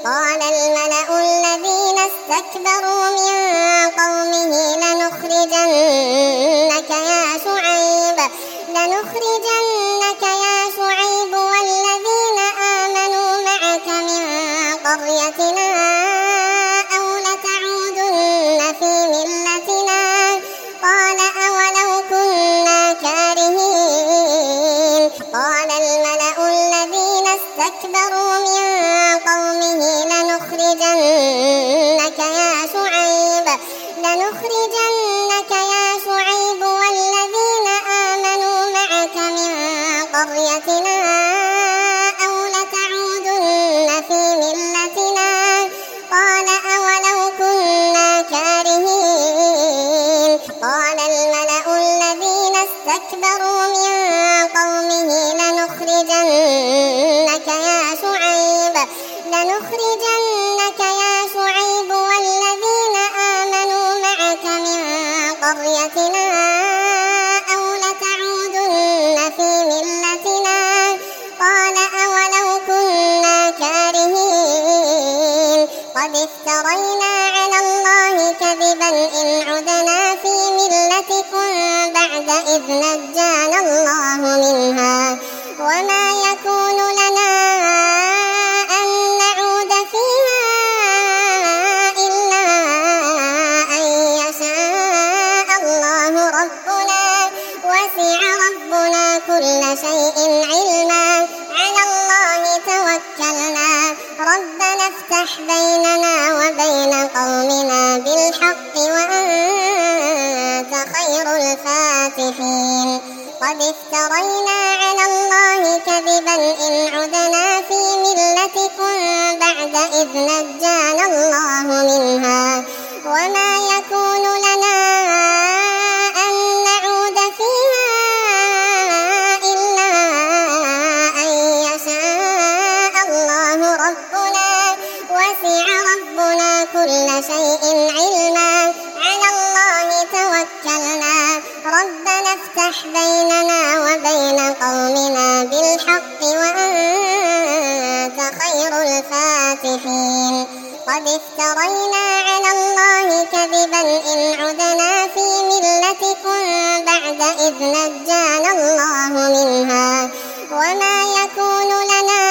قال الملأ الذين استكبروا من قومه لنخرجنك يا شعيب والذين آمنوا معك من قريتنا أو لتعودن في ملتنا قال أولو كنا كارهين قال الملأ الذين استكبروا من قومه لنخرجنك يا شعيب والذين آمنوا معك من قريتنا أو لتعودن في ملتنا قال أولو كنا كارهين قال الملأ الذين استكبروا من قومه لنخرجنك يا شعيب والذين آمنوا معك من قريتنا أو لتعودن في ملتنا قال أولو كنا كارهين قد افترينا على الله كذبا إن عدنا في ملتكم بعد إذ نجانا الله منها وما يكون لنا أن نعود فيها إلا أن يشاء الله ربنا وسع ربنا كل شيء علما على الله توكلنا ربنا افتح بيننا وبين قومنا بالحق وأنت خير الفاتحين قد افترينا على الله كذبا إن عدنا في ملتكم بعد إذ نجانا الله منها وما يكون لنا أن نعود فيها إلا أن يشاء الله ربنا وسع ربنا كل شيء علما على الله توكلنا ربنا افتح بيننا وبين قومنا بالحق وأنت خير الفاتحين قد افترينا على الله كذبا إن عدنا في ملتكم بعد إذ نجانا الله منها وما يكون لنا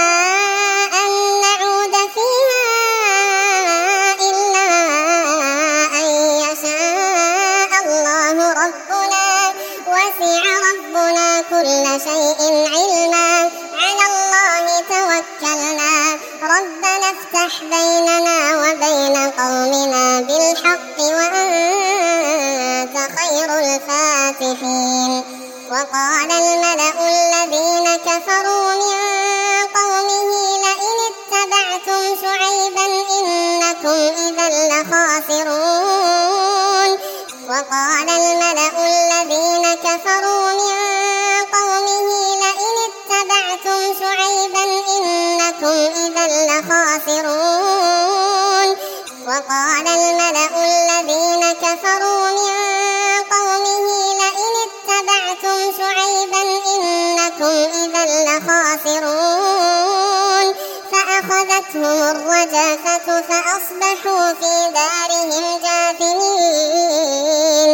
أن نعود فيها إلا أن يشاء الله ربنا وسع ربنا كل شيء علما على الله توكلنا ربنا افتح بيننا وبين قومنا بالحق وأنت خير الفاتحين وقال الملأ الذين كفروا من قومه لئن اتبعتم شعيبا إنكم إذا لخاسرون وقال الملأ الذين كفروا من قومه لئن اتبعتم شعيبا إنكم إذا لخاسرون وقال الملأ الذين كفروا من قومه لئن اتبعتم شعيبا إنكم إذا لخاسرون فأخذتهم الرجفة فأصبحوا في دارهم جاثمين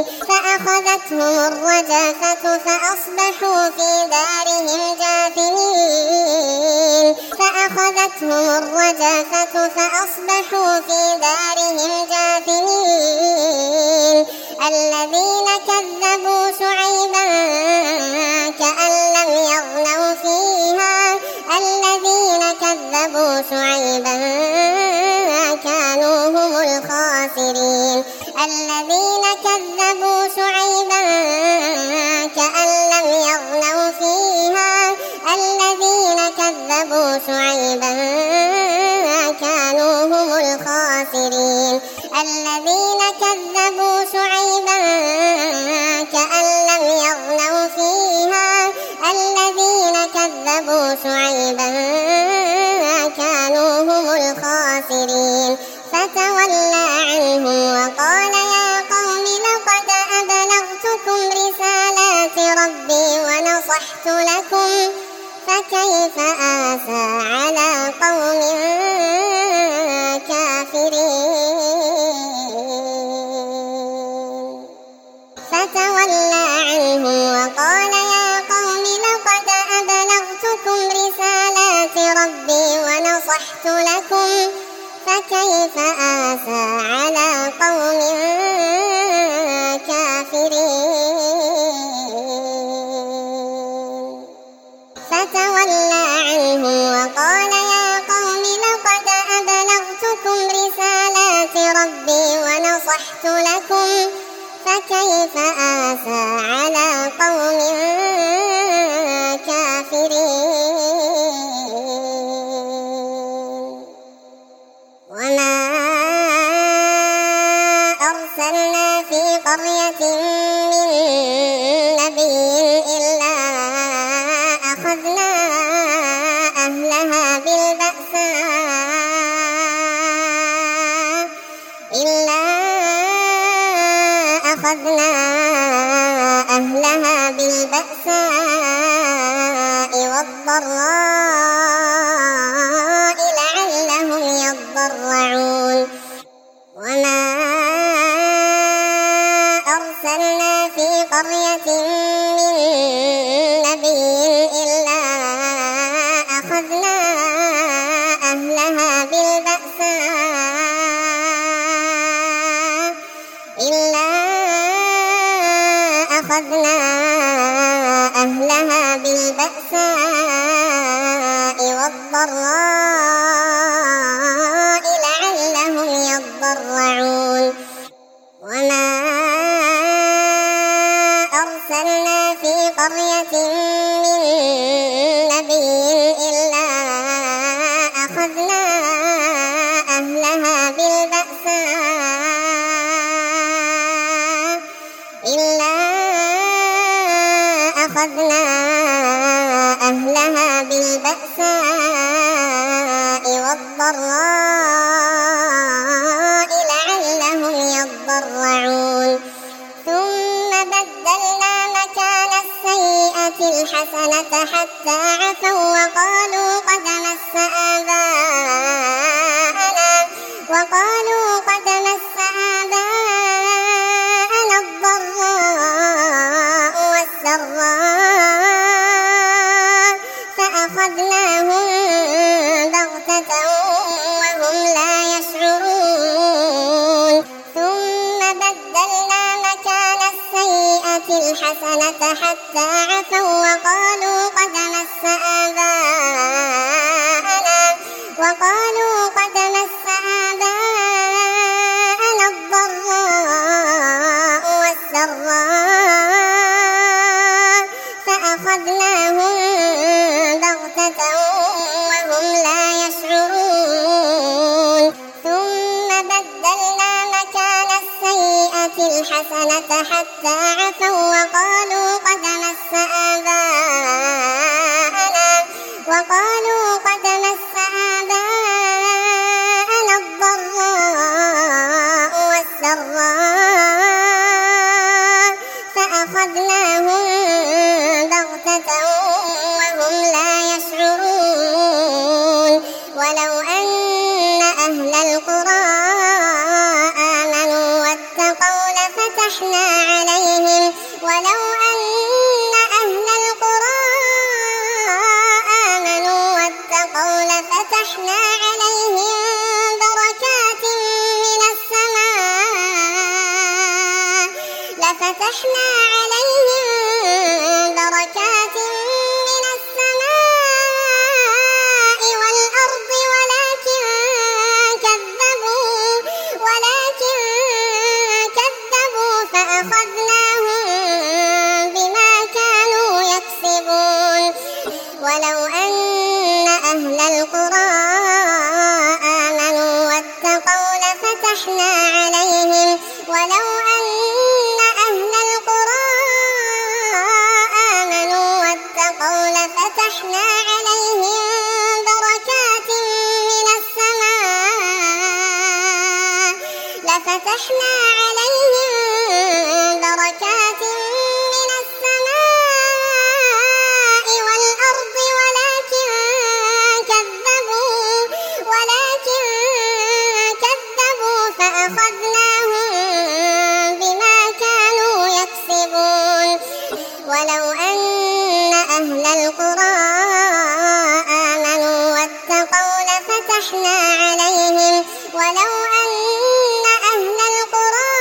الذين كذبوا شعيبا كأن لم يغنوا فيها الذين كذبوا شعيبا كانوا هم الخاسرين الذين كذبوا شعيبا كأن لم يغنوا فيها الذين كذبوا شعيبا كانوا هم الخاسرين الذين كذبوا شعيبا كأن لم يغنوا فيها الذين كذبوا شعيبا كانوا هم الخاسرين فتولى عنهم وقال يا قوم لقد أبلغتكم رسالات ربي ونصحت لكم فكيف آسى على قوم لكم فكيف آسى على قوم كافرين فتولى عنهم وقال يا قوم لقد أبلغتكم رسالات ربي ونصحت لكم فكيف آسى على قوم كافرين وما أرسلنا في قرية من نبي إلا أخذنا أهلها بالبأساء والضراء لعلهم يضرعون وما أرسلنا في قرية من نبي إلا أخذنا أهلها بالبأساء والضراء لعلهم يضرعون وما أرسلنا في قرية من نبي إلا أخذنا أهلها بالبأساء والضراء لعلهم يضرعون ثم بدلنا مكان السيئة الحسنة حتى عفوا وقالوا قد مس آباءنا الضراء والسراء فأخذناهم بغتة وهم لا يشعرون ثم بدلنا مكان السيئة الحسنة حتى عفوا وقالوا قد مس آباءنا الضراء والسراء فأخذناهم بغتة وهم لا يشعرون ثم بدلنا مكان السيئة الحسنة حتى عفوا وقالوا قد مس آباءنا الضراء والسراء فأخذناهم بغتة وهم لا يشعرون ولو أن أهل القرى آمنوا واتقوا لفتحنا عليهم بركات من السماء والأرض ولكن كذبوا فأخذناهم بما كانوا يكسبون ولو أن أهل القرى آمنوا واتقوا لفتحنا عليهم بركات من السماء والأرض ولكن كذبوا فأخذناهم بما كانوا يكسبون ولو أن أهل القرى آمنوا واتقوا لفتحنا ولو أن أهل القرى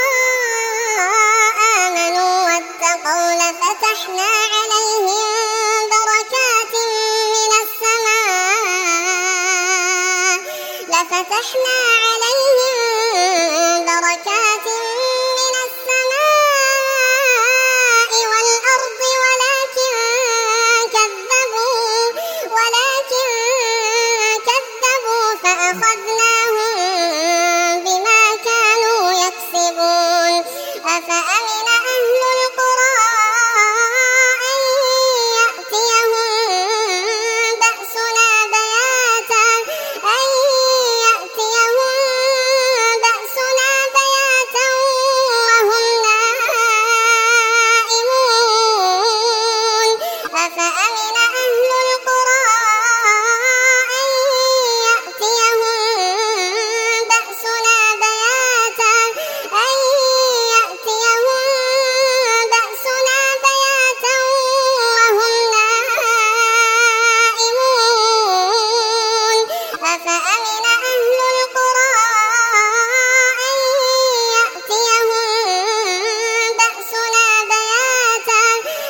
آمنوا واتقوا لفتحنا عليهم بركات من السماء والأرض ولكن كذبوا فأخذناهم بما كانوا يكسبون أفأمن أهل القرى أن يأتيهم بأسنا بياتا وهم نائمون أفأمن أهل القرى أن يأتيهم بأسنا بياتا وهم نائمون أفأمن أهل القرى أن يأتيهم بأسنا بياتا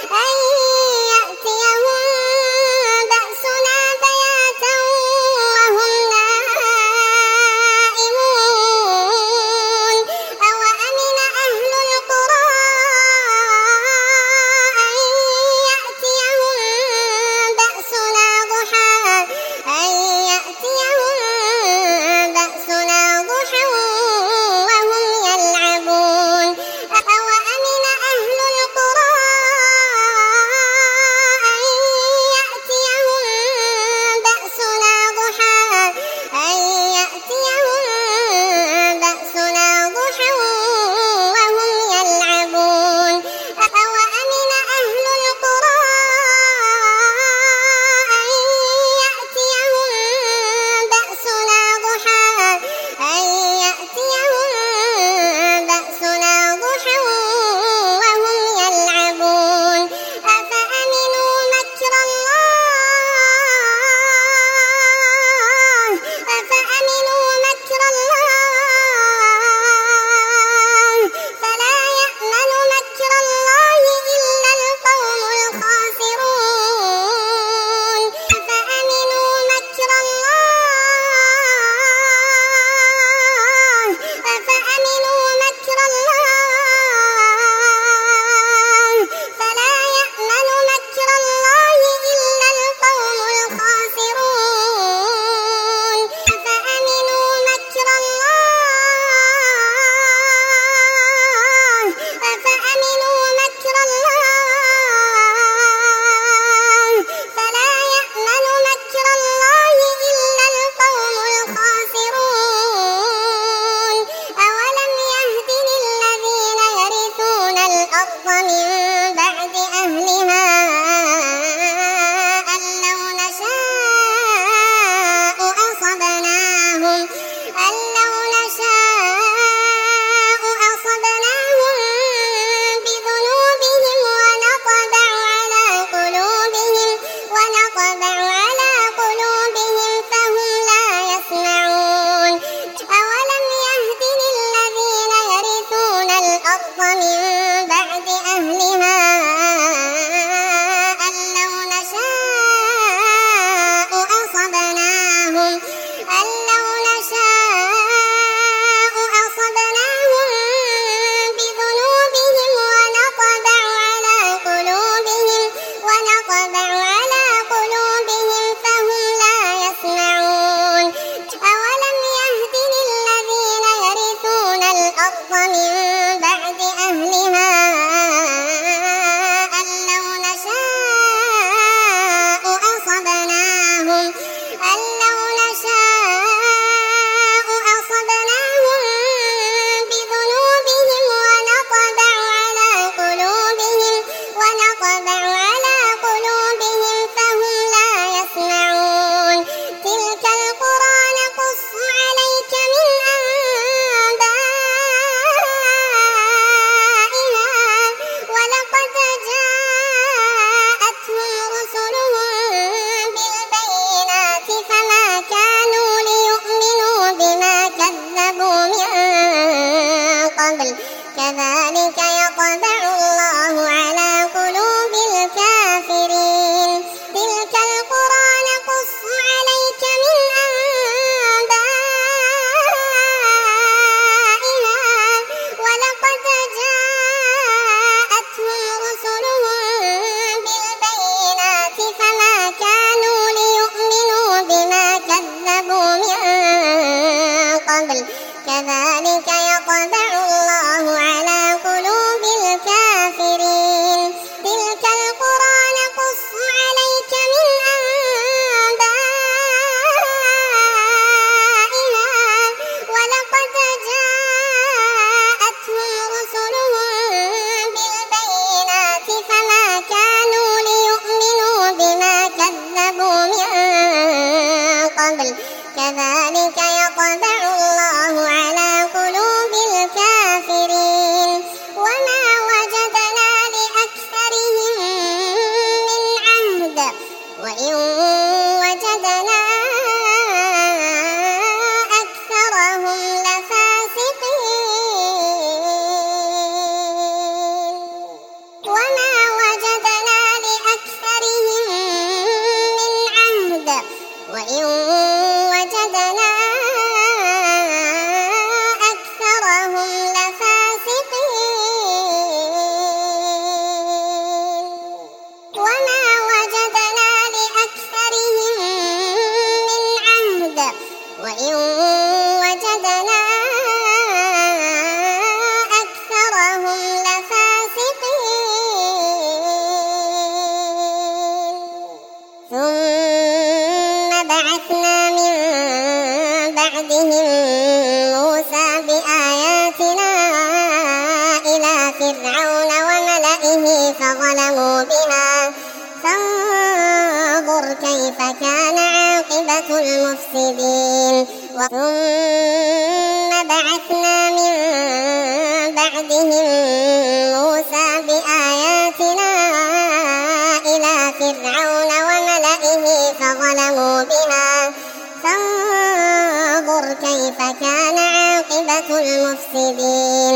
وهم نائمون أوأمن أهل القرى أن يأتيهم بأسنا ضحى وهم يلعبون أوأمن أهل القرى أن يأتيهم بأسنا ضحى وهم يلعبون أوأمن أهل القرى أن يأتيهم بأسنا ضحى وهم يلعبون أفأمنوا مكر الله فلا يأمن مكر الله إلا القوم الخاسرون أفأمنوا مكر الله فلا يأمن مكر الله إلا القوم الخاسرون أفأمنوا مكر الله فلا يأمن مكر الله إلا القوم الخاسرون أولم يهد للذين يرثون الأرض من بعد أهلها أن لو نشاء أصبناهم بذنوبهم ونطبع على قلوبهم فهم لا يسمعون أولم يهد للذين يرثون الأرض من بعد أهلها أن لو نشاء أصبناهم بذنوبهم ونطبع على قلوبهم فهم لا يسمعون أولم يهد للذين يرثون الأرض من بعد أهلها أن لو نشاء أصبناهم بذنوبهم ونطبع على قلوبهم فهم لا يسمعون تلك القرى نقص عليك من كذلك يطبع الله على قلوب الكافرين تلك القرى نقص عليك من أنبائها ولقد جاءتهم رسلهم بالبينات فما كانوا ليؤمنوا بما كذبوا من قبل كذلك يطبع الله على قلوب الكافرين تلك القرى نقص عليك من أنبائها ولقد جاءتهم رسلهم بالبينات فما كانوا ليؤمنوا بما كذبوا من قبل كذلك يطبع الله على قلوب الكافرين وما وجدنا لأكثرهم من عهد وإن وجدنا أكثرهم لفاسقين وما وجدنا لأكثرهم من عهد وإن وجدنا أكثرهم لفاسقين وما وجدنا لأكثرهم من عهد وإن وجدنا أكثرهم لفاسقين ثم بعثنا من بعدهم موسى بآياتنا إلى فرعون وملئه فظلموا بها فانظر كيف كان عاقبة المفسدين ثم بعثنا من بعدهم موسى بآياتنا إلى فرعون وملئه فظلموا بها فانظر كيف كان عاقبة المفسدين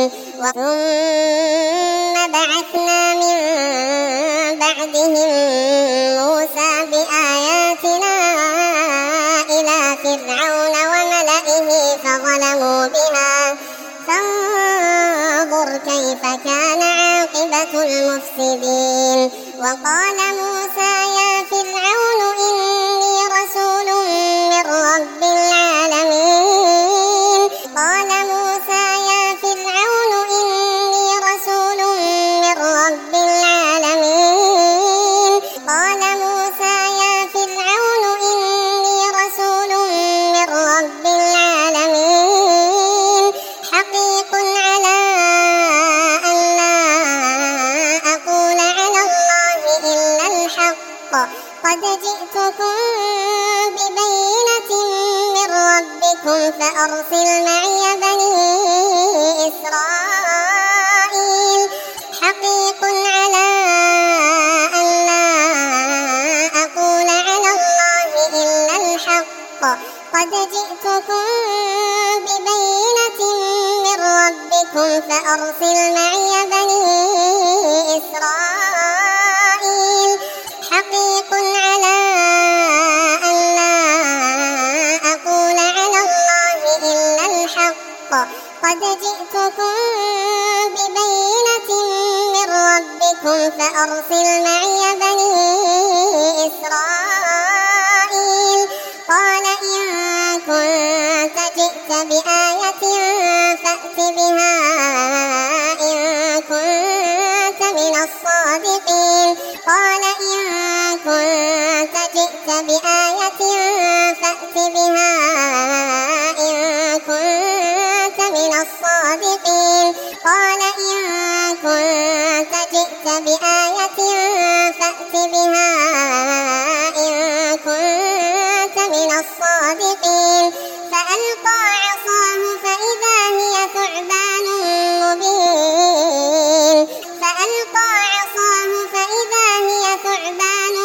ثم بعثنا من بعدهم موسى بآياتنا إلى فرعون وملئه فظلموا بها فانظر كيف كان عاقبة المفسدين وقال موسى يا فرعون إني رسول من رب العالمين قال موسى يا فرعون إني رسول من رب العالمين قال موسى يا فرعون إني رسول من رب العالمين حقيق على أن لا أقول على الله إلا الحق قد جئتكم ببينة من ربكم فأرسل معي بني إسرائيل حقيق على أن لا أقول على الله إلا الحق قد جئتكم ببينة من ربكم فأرسل معي بني إسرائيل حقيق على أن لا أقول على الله إلا الحق قد جئتكم ببينة من ربكم فأرسل معي بني إسرائيل قال إن كنت جئت بآية فأت بها إن كنت من الصادقين قال إن كنت جئت بآية فأت بها إن كنت من الصادقين قال إن كنت جئت بآية فأت بها إن كنت من الصادقين فألقى عصاه فإذا هي ثعبان مبين فألقى عصاه فإذا هي ثعبان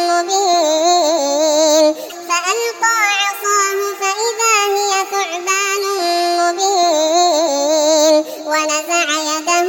مبين فألقى عصاه فإذا هي ثعبان مبين ونزع يده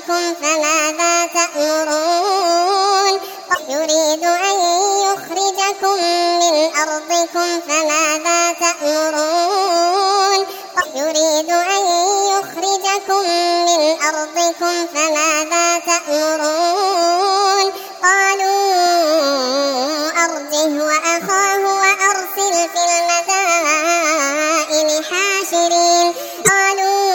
أرضكم فماذا تأمرون يريد أن يخرجكم من أرضكم فماذا تأمرون يريد أن يخرجكم من أرضكم فماذا تأمرون قالوا أرجه وأخاه وأرسل في المدائن حاشرين قالوا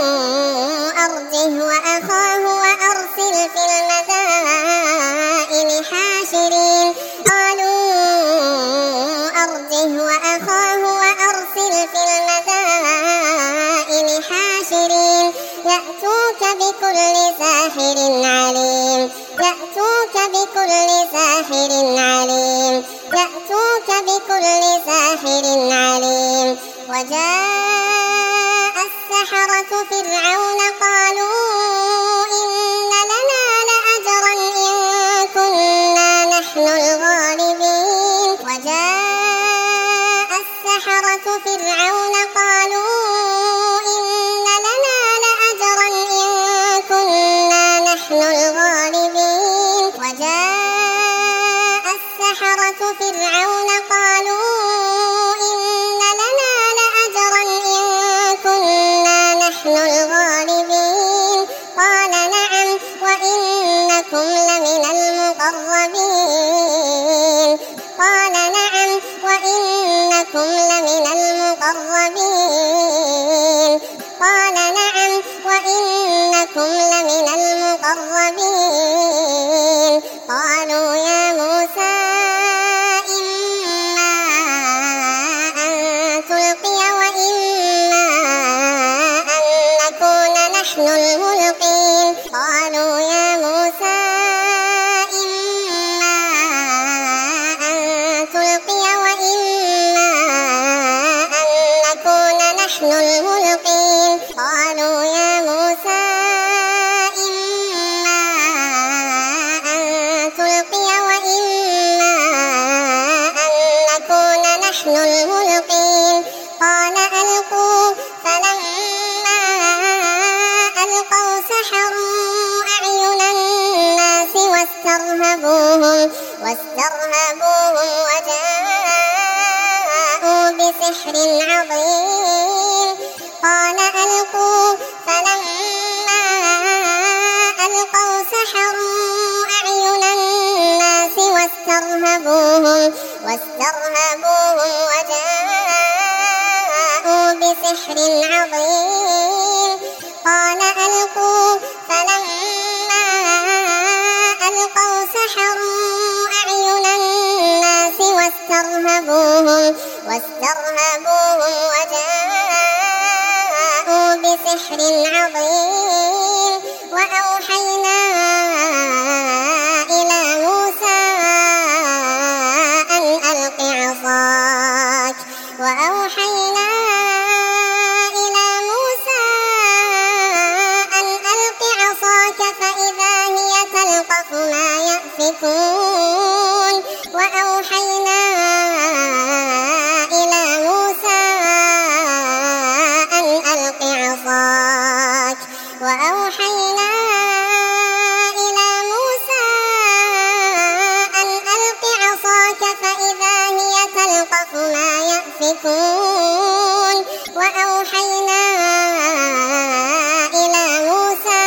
أرجه وأخاه وأرسل في المدائن حاشرين قالوا أرجه وأخاه وأرسل في المدائن حاشرين يأتوك بكل ساحر عليم يأتوك بكل ساحر عليم يأتوك بكل ساحر عليم وجاء السحرة فرعون قالوا إن لنا لأجرا إن كنا نحن الغالبين وجاء السحرة فرعون قالوا إن لنا لأجرا إن كنا نحن الغالبين وجاء السحرة فرعون قالوا إن لنا لأجرا إن كنا نحن الغالبين قال نعم وإنكم لمن المقربين قال نعم وإنكم لمن المقربين قال نعم وإنكم لمن المقربين قالوا يا موسى إما أن تلقي وإما أن نكون نحن الملقين قالوا يا موسى إما أن تلقي وإما أن نكون نحن الملقين قالوا يا موسى إما أن تلقي وإما أن نكون نحن الملقين قال ألقوا فلما ألقوا سحروا أعين الناس واسترهبوهم وجاءوا بسحر عظيم قال ألقوا فلما ألقوا سحروا أعين الناس واسترهبوهم وجاءوا بسحر عظيم قال ألقوا فلما ألقوا سحروا أعين الناس واسترهبوهم وجاءوا بسحر عظيم وأوحينا إلى موسى أن ألق عصاك وأوحينا إلى موسى أن ألق عصاك فإذا هي تلقف ما يأفكون وأوحينا إلى موسى أن ألق عصاك وأوحينا إلى موسى أن ألق عصاك فإذا هي تلقف ما يأفكون وأوحينا إلى موسى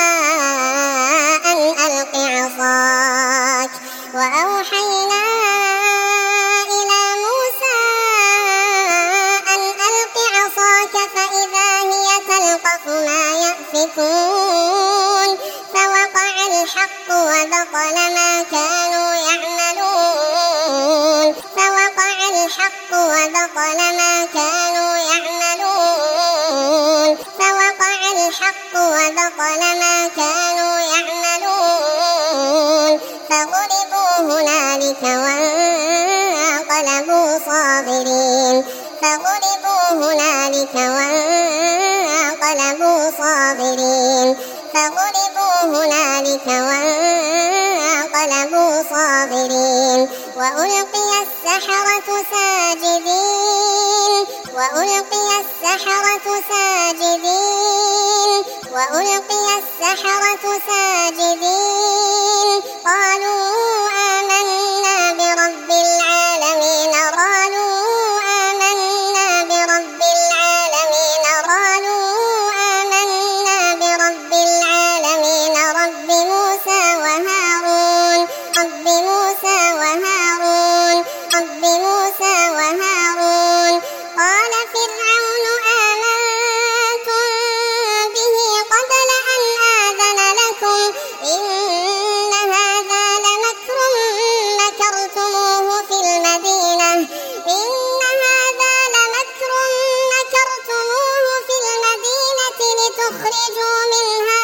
أن ألق عصاك وأوحينا إلى موسى أن ألق عصاك فإذا هي تلقف ما يأفكون فوقع الحق وبطل ما كانوا يعملون فوقع الحق وبطل ما كانوا يعملون فوقع الحق وبطل ما كانوا يعملون فغلبوا هنالك وانقلبوا صاغرين فغلبوا هنالك وانقلبوا صاغرين فغلبوا هنالك وانقلبوا صاغرين وألقي السحرة ساجدين وألقي السحرة ساجدين وألقي السحرة ساجدين قالوا آمنا برب العالمين قالوا آمنا برب العالمين قالوا آمنا برب العالمين رب موسى وهارون رب موسى وهارون رب موسى وهارون قال فرعون آمنتم به قبل أن آذن لكم إن هذا لمكر مكرتموه في المدينة إن هذا لمكر مكرتموه في المدينة لتخرجوا منها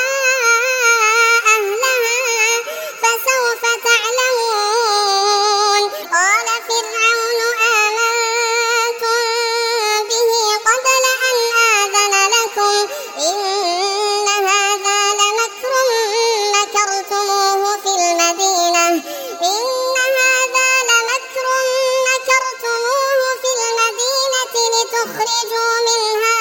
أهلها فسوف تعلمون قال فرعون آمنتم به قبل أن آذن لكم إن هذا لمكر مكرتموه في المدينة إن هذا لمكر مكرتموه في المدينة لتخرجوا منها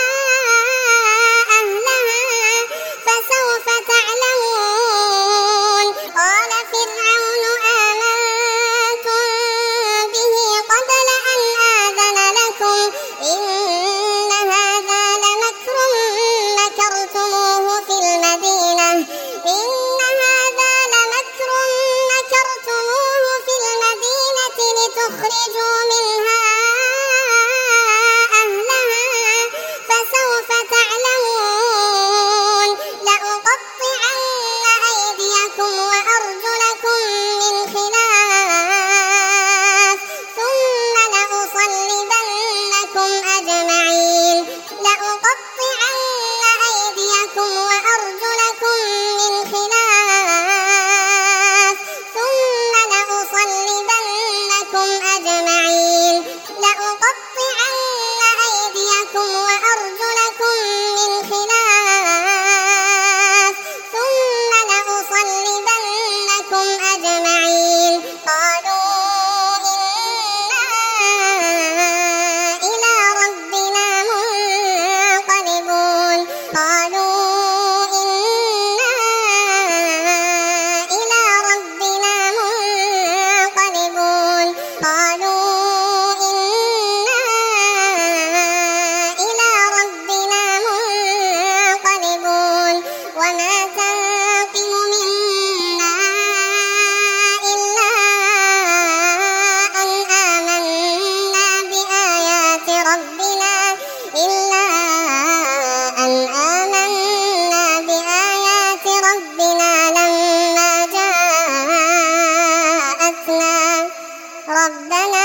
أهلها فسوف تعلمون قال فرعون آمنتم به قبل أن آذن لكم إن هذا لمكر مكرتموه في المدينة إن هذا لمكر مكرتموه في المدينة لتخرجوا منها أهلها فسوف تعلمون لأقطعن أيديكم وأرجلكم من خلاف ثم لأصلبنكم أجمعين لأقطعن أيديكم وأرجلكم من خلاف ثم لأصلبنكم أجمعين لأقطعن أيديكم وأرجلكم من خلاف ثم لأصلبنكم أجمعين قالوا إنا إلى ربنا منقلبون قالوا إنا إلى ربنا منقلبون قالوا إنا إلى ربنا منقلبون وما تنقم منا إلا أن آمنا بآيات ربنا إلا أن آمنا بآيات ربنا لما جاءتنا ربنا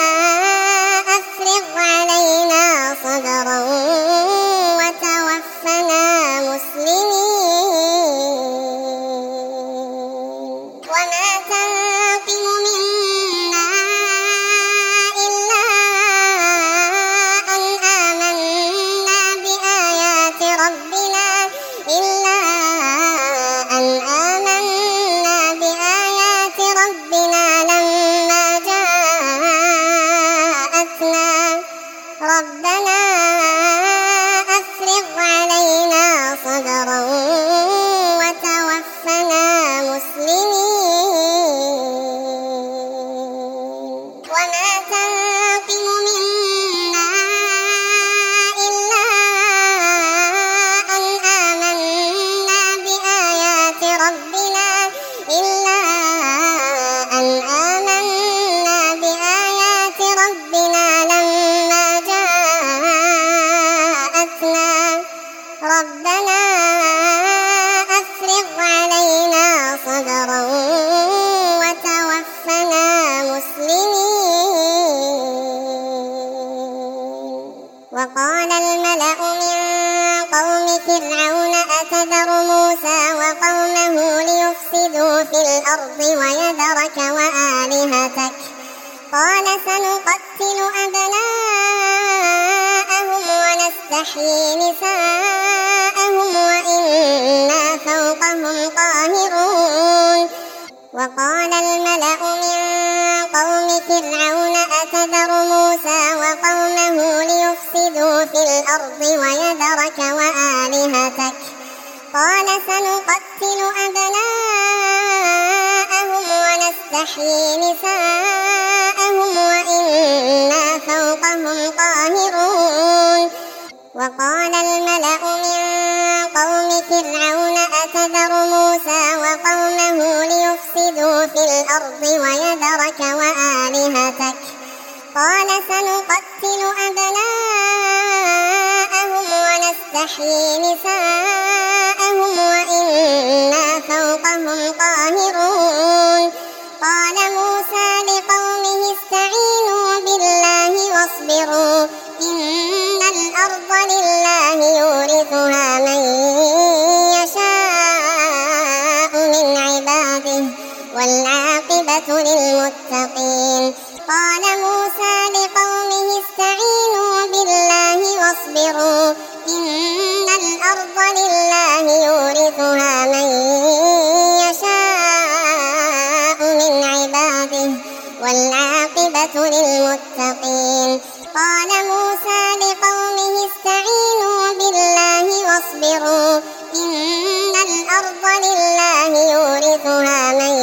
أفرغ علينا صبرا وتوفنا مسلمين وما تنقم منا إلا أن آمنا بآيات ربنا إلا أن آمنا بآيات ربنا لما جاءتنا ربنا أفرغ علينا صبرا وتوفنا مسلمين وما تنقم منا إلا أن آمنا بآيات ربنا إلا أن آمنا بآيات ربنا لما جاءتنا ربنا أفرغ علينا صبرا وتوفنا مسلمين وقال الملأ من قوم فرعون أتذر موسى وقومه ليفسدوا في الأرض ويذرك وآلهتك قال سنقتل أبناءهم ونستحيي نساءهم وإنا فوقهم قاهرون وقال الملأ من قوم فرعون أتذر موسى وقومه ليفسدوا في الأرض ويذرك وآلهتك قال سنقتل أبناءهم ونستحيي نساءهم وإنا فوقهم قاهرون وقال الملأ من قوم فرعون أتذر موسى وقومه ليفسدوا في الأرض ويذرك وآلهتك قال سنقتل أبناءهم ونستحيي نساءهم وإنا فوقهم قاهرون قال موسى لقومه استعينوا بالله واصبروا إن الأرض لله يورثها من يشاء من عباده والعاقبة للمتقين قال موسى لقومه استعينوا بالله واصبروا إن الأرض لله يورثها من يشاء من عباده والعاقبة للمتقين قال موسى لقومه استعينوا بالله واصبروا إن الأرض لله يورثها من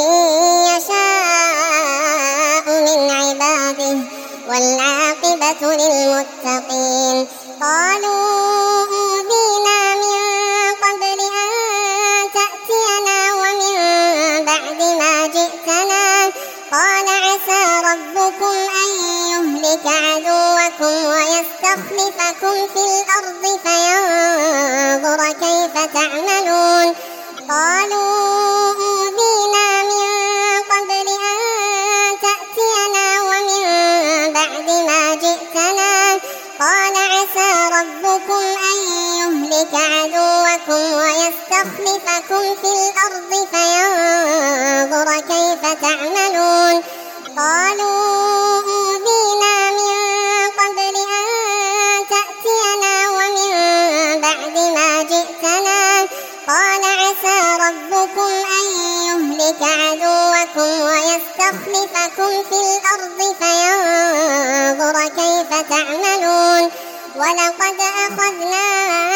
يشاء من عباده والعاقبة للمتقين قالوا أوذينا من قبل أن تأتينا ومن بعد ما جئتنا قال عسى ربكم أن يهلك عدوكم ويستخلفكم في الأرض فينظر كيف تعملون قالوا أوذينا من قبل أن تأتينا ومن بعد ما جئتنا قال عسى ربكم أن يهلك عدوكم ويستخلفكم في الأرض فينظر كيف تعملون قالوا أوذينا من قبل أن تأتينا ومن بعد ما جئتنا قال عسى ربكم أن يهلك عدوكم ويستخلفكم في الأرض فينظر كيف تعملون ولقد أخذنا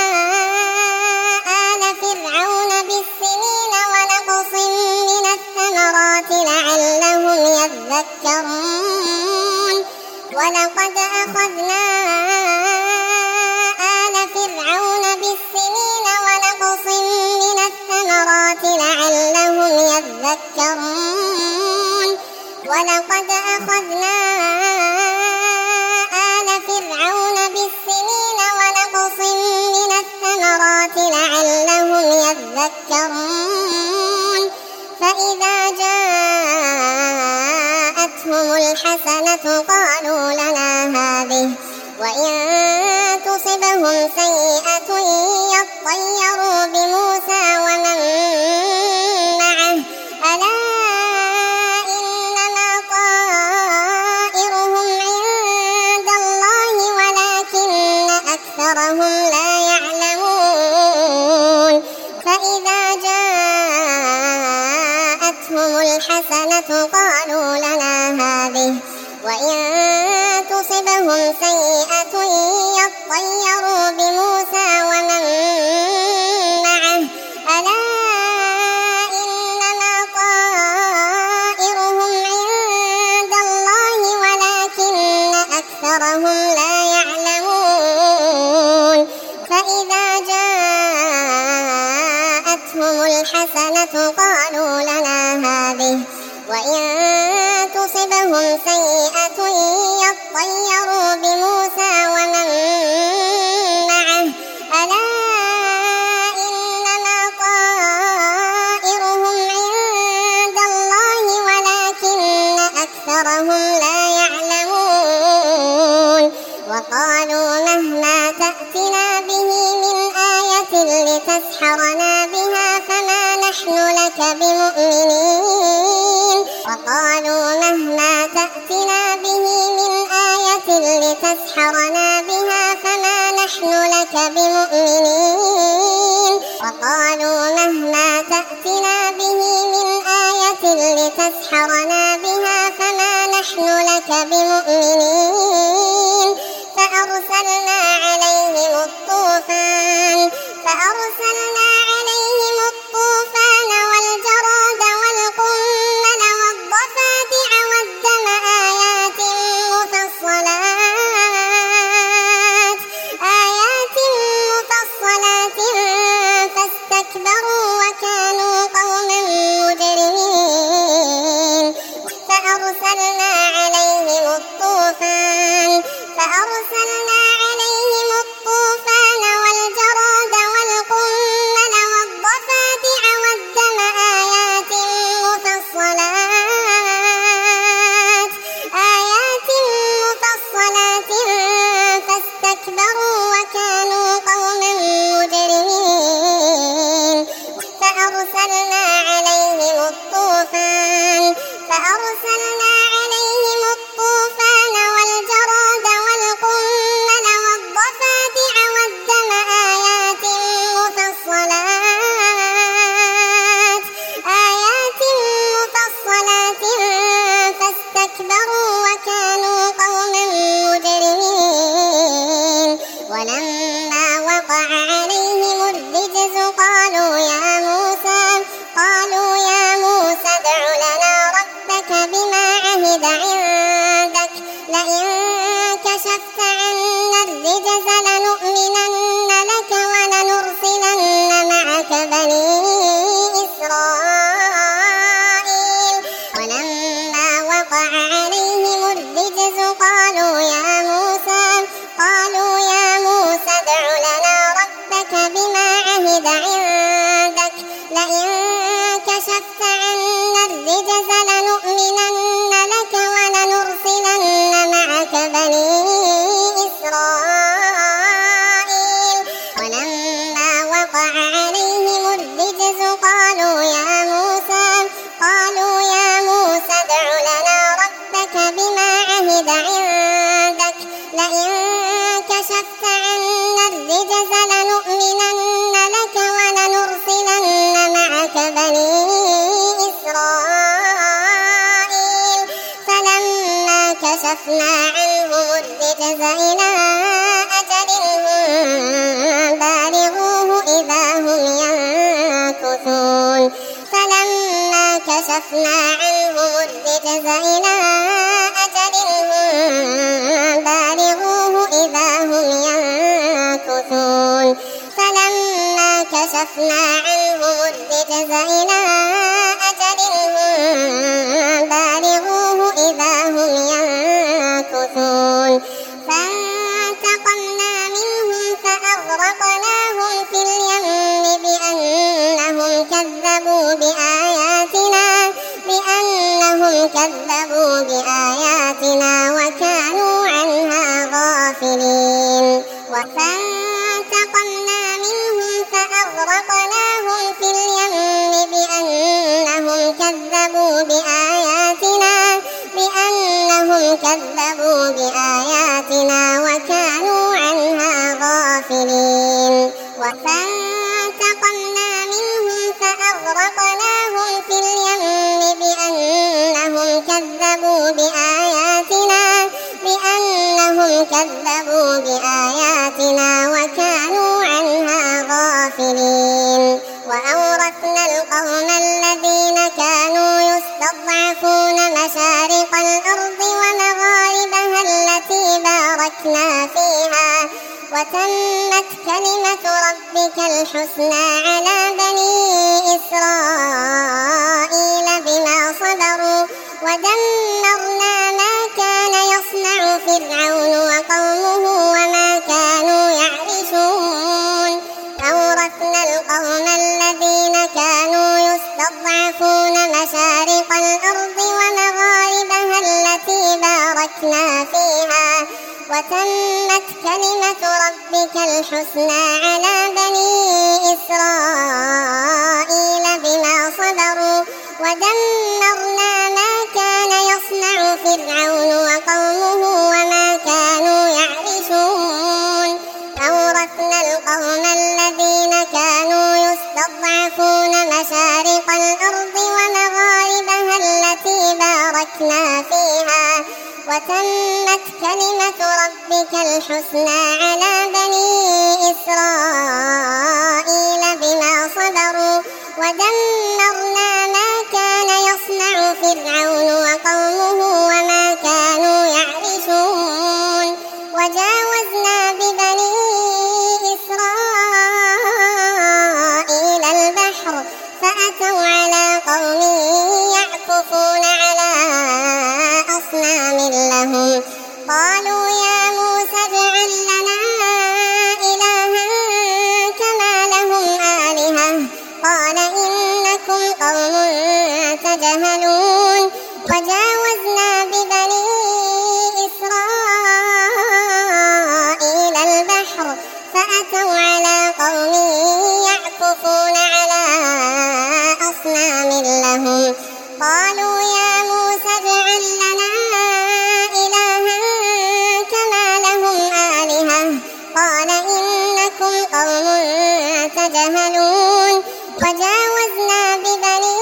آل فرعون بالسنين ونقص من الثمرات لعلهم يذكرون ولقد أخذنا آل فرعون بالسنين ونقص من الثمرات لعلهم يذكرون ولقد أخذنا آل فرعون بالسنين ونقص من الثمرات لعلهم يذكرون فإذا جاءتهم الحسنة قالوا لنا هذه وإن تصبهم سيئة يطيروا بموسى ومن معه ألا إنما طائرهم عند الله ولكن أكثرهم لا يعلمون فإذا جاءتهم الحسنة قالوا لنا هذه وإن تصبهم سيئة يطيروا بموسى ومن معه ألا إنما طائرهم عند الله ولكن أكثرهم لا يعلمون فإذا جاءتهم الحسنة قالوا لنا هذه وإن تصبهم سيئة يطيروا بموسى ومن معه ألا إنما طائرهم عند الله ولكن أكثرهم لا يعلمون وقالوا مهما تأتنا به من آية لتسحرنا بها فما نحن لك بمؤمنين وقالوا مهما تأتنا به من آية لتسحرنا بها فما نحن لك بمؤمنين وقالوا مهما تأتنا به من آية لتسحرنا بها فما نحن لك بمؤمنين فأرسلنا عليهم الطوفان والجراد والقمل والضفادع والدم آيات مفصلات فاستكبروا وكانوا قوما مجرمين فأرسلنا عليهم الطوفان والجراد والقمل والضفادع والدم آيات مفصلات فاستكبروا وكانوا قوما مجرمين فأرسلنا عليهم الطوفان والجراد والقمل والضفادع والدم آيات مفصلات فاستكبروا وكانوا قوما مجرمين ولما وقع عليهم الرجز قالوا يا موسى ادع لنا ربك بما عهد عندك لئن كشفت عنا الرجز لنؤمنن لك ولنرسلن معك بني إسرائيل ولما وقع عليهم الرجز قالوا يا موسى ادع لنا ربك بما عهد عندك لئن كشفت عنا الرجز لنؤمنن لك ولنرسلن معك بني إسرائيل ولما وقع عليهم الرجز قالوا يا موسى ادع لنا ربك بما عهد عندك لئن كشفت عنا الرجز لنؤمنن لك ولنرسلن معك بني إسرائيل فلما كشفنا عنهم الرجز إلى أجل هم بالغوه إذا هم ينكثون فلما كشفنا عنهم الرجز إلى أجل هم بالغوه إذا هم ينكثون فلما كشفنا عنهم الرجز إلى أجل هم بالغوه إذا هم ينكثون فانتقمنا منهم فأغرقناهم في اليم بأنهم كذبوا بآياتنا وكانوا عنها غافلين فانتقمنا منهم فأغرقناهم في اليم بأنهم كذبوا بآياتنا وكانوا عنها غافلين فانتقمنا منهم فأغرقناهم في اليم بأنهم كذبوا بآياتنا وكانوا عنها غافلين وأورثنا القوم الذين كانوا يستضعفون مشارق الأرض ومغاربها التي باركنا فيها وتمت كلمة ربك الحسنى على بني إسرائيل بما صبروا ودمرنا ما كان يصنع فرعون وقومه وما كانوا يعرشون أورثنا القوم الذين كانوا يستضعفون مشارق الأرض ومغاربها التي باركنا فيها وتمت كلمة ربك الحسنى على بني إسرائيل بما صبروا ودمرنا ما كان يصنع فرعون وقومه وما كانوا يعرشون أورثنا القوم الذين كانوا يستضعفون مشارق الأرض ومغاربها التي باركنا فيها وتمت كلمة ربك الحسنى على بني إسرائيل بما صبروا ودمرنا ما كان يصنع فرعون وقومه وما كانوا يعرشون وجاوزنا ببني إسرائيل البحر فأتوا على قوم يعكفون على أصنام لهم قالوا يا موسى اجعل لنا إلها كما لهم آلهة قال إنكم قوم تجهلون وجاوزنا ببني إسرائيل البحر فأتوا على قوم يعكفون على أصنام لهم قالوا يا موسى اجعل لنا إلها كما لهم آلهة قال إنكم قوم تجهلون وجاوزنا ببني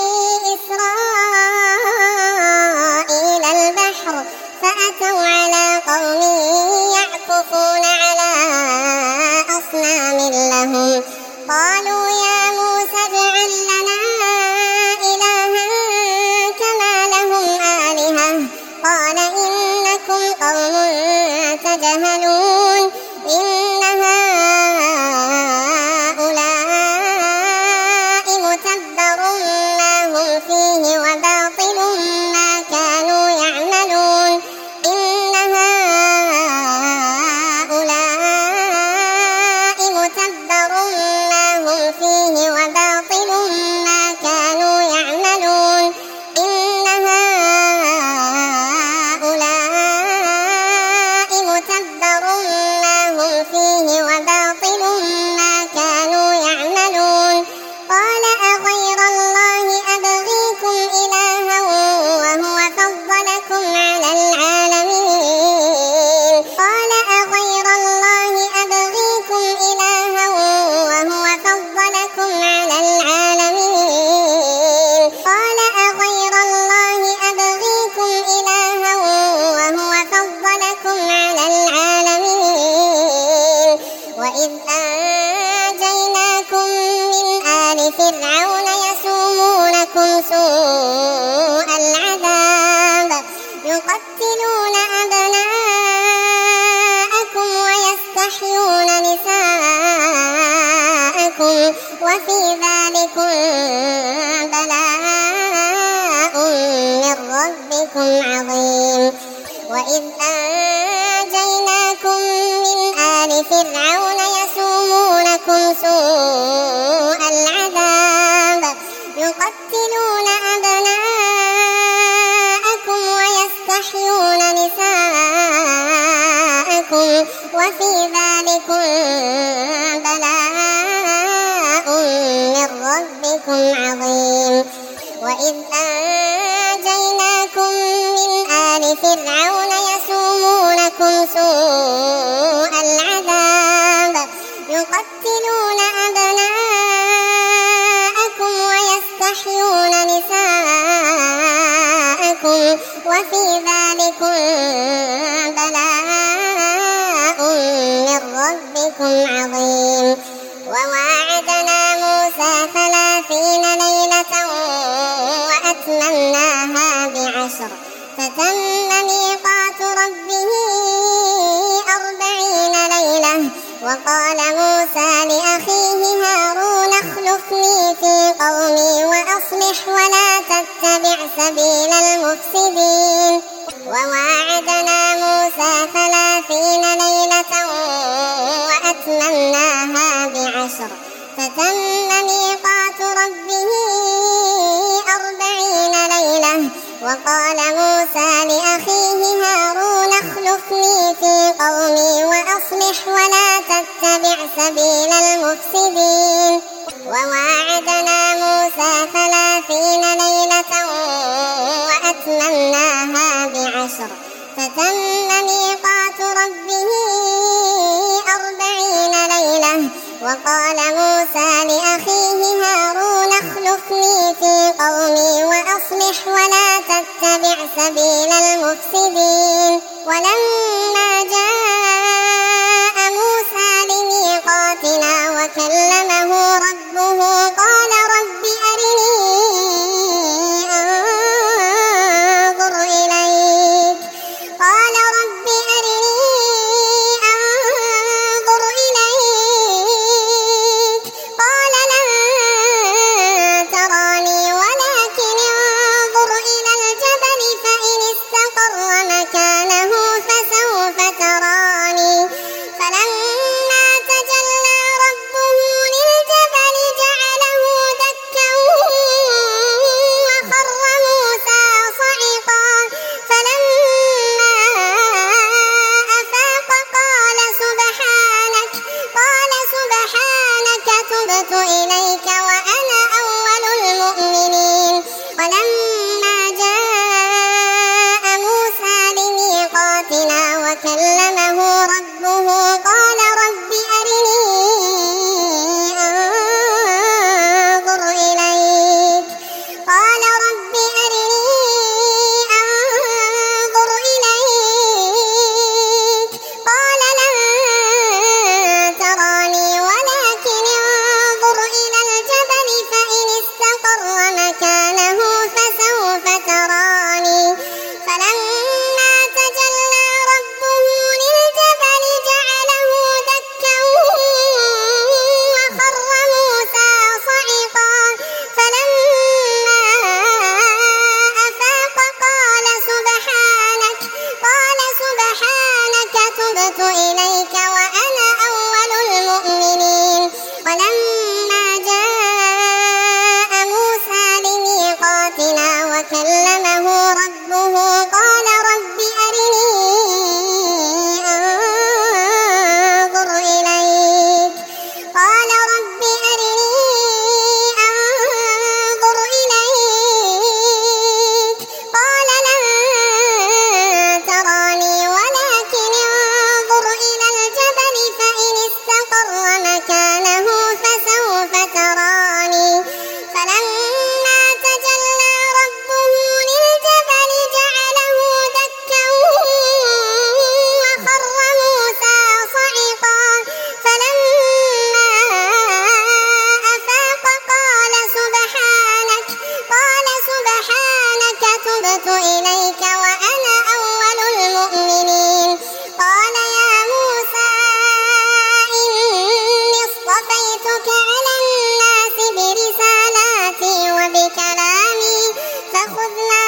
إسرائيل البحر فأتوا على قوم يعكفون على أصنام لهم قالوا يا موسى اجعل لنا إلها كما لهم آلهة قال إنكم قوم تجهلون إن هؤلاء متبر ما هم فيه وباطل ما كانوا يعملون إن هؤلاء متبر ما هم فيه وباطل ما كانوا يعملون إن هؤلاء متبر ما هم فيه وباطل ما كانوا يعملون قال أغير الله أبغيكم إلها وهو فضلكم على العالمين قال أغير الله أبغيكم إلها وهو فضلكم على العالمين قال أغير الله أبغيكم إلها وهو فضلكم على العالمين وإذ أنجيناكم من آل فرعون يسومونكم سوء العذاب يقتلون أبناءكم ويستحيون نساءكم وفي ذلكم بلاء من ربكم عظيم وإذ أنجيناكم من آل فرعون يسومونكم سوء العذاب يقتلون أبناءكم ويستحيون نساءكم وفي ذلكم بلاء من ربكم عظيم وإذ أنجيناكم من آل فرعون يسومونكم سوء العذاب يقتلون أبناءكم ويستحيون نساءكم وفي ذلكم بلاء من ربكم عظيم وواعدنا موسى 30 ليلة وأتممناها ب10 فتم ميقات ربه 40 ليلة وقال موسى لأخيه هارون اخلفني في قومي وأصلح ولا تتبع سبيل المفسدين وواعدنا موسى 30 ليلة وأتممناها ب10 فتم ميقات ربه 40 ليلة وقال موسى لأخيه هارون اخلفني في قومي وأصلح ولا تتبع سبيل المفسدين وواعدنا موسى 30 ليلة وأتممناها ب10 فتم ميقات ربه 40 ليلة وقال موسى لأخيه هارون اخلفني في قومي وأصلح ولا تتبع سبيل المفسدين وواعدنا موسى 30 ليلة وأتممناها ب10 فتم ميقات ربه 40 ليلة وقال موسى لأخيه هارون واخلفني في قومي وأصلح ولا تتبع سبيل المفسدين. ولما جاء موسى لميقاتنا وكلمه ربه قال رب أرني أنظر إليك قال رب أرني أنظر إليك قال لن تراني ولكن انظر إلى الجبل فإن استقر مكانه فسوف تراني. فلما تجلى ربه للجبل جعله دكا وخر موسى صعقا. فلما أفاق قال سبحانك تبت إليك وأنا أول المؤمنين. ولما جاء موسى لميقاتنا وكلمه ربه قال رب أرني أنظر إليك قال رب أرني أنظر إليك قال لن تراني ولكن انظر إلى الجبل فإن استقر مكانه فسوف تراني. فلما تجلى ربه للجبل جعله دكا وخر موسى صعقا. فلما أفاق قال سبحانك تبت إليك وأنا أول المؤمنين. ولما جاء موسى لميقاتنا وكلمه ربه قال رب أرني أنظر إليك قال رب أرني أنظر إليك قال لن تراني ولكن انظر إلى الجبل فإن استقر مكانه فسوف تراني. فلما تجلى ربه للجبل جعله دكا وخر موسى صعقا. فلما أفاق قال سبحانك تبت إليك وأنا أول المؤمنين. قال يا موسى إني اصطفيتك على الناس برسالاتي وبكلامي فخذ ما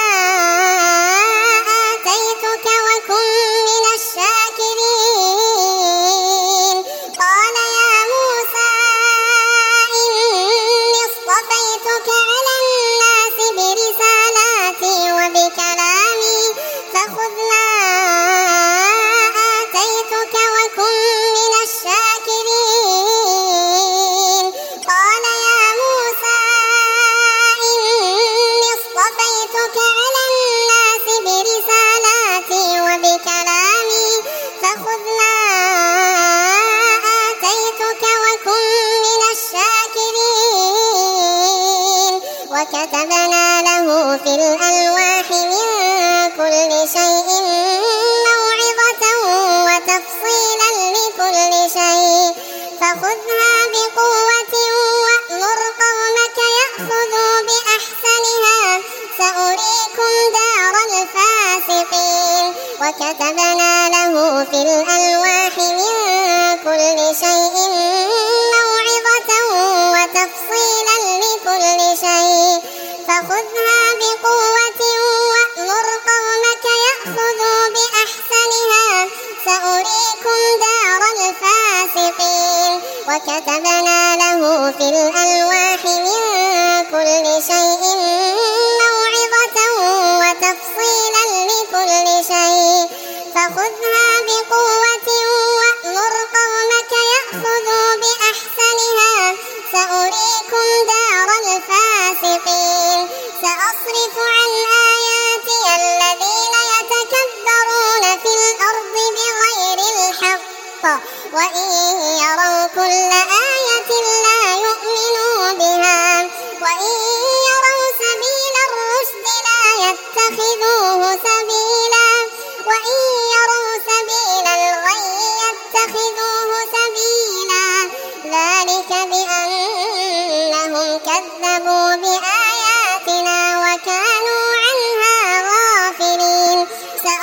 آتيتك وكن من الشاكرين. قال يا موسى إني اصطفيتك على الناس برسالاتي وبكلامي فخذ ما آتيتك وكن من الشاكرين. قال يا موسى إني اصطفيتك على الناس برسالاتي وبكلامي فخذ ما آتيتك وكن من الشاكرين. وكتبنا له في الألواح من كل شيء موعظة وتفصيلا لكل شيء فخذها بقوة وأمر قومك يأخذوا بأحسنها سأريكم دار الفاسقين. وكتبنا له في الألواح من كل شيء موعظة وتفصيلا لكل شيء فخذها بقوة وأمر قومك يأخذوا بأحسنها سأريكم دار الفاسقين. وكتبنا له في الألواح من كل شيء موعظة وتفصيلا لكل شيء فخذها بقوة وأمر قومك يأخذوا بأحسنها سأريكم دار الفاسقين. سأصرف عن آياتي الذين يتكبرون في الأرض بغير الحق وإن يروا كل آية لا يؤمنوا بها وإن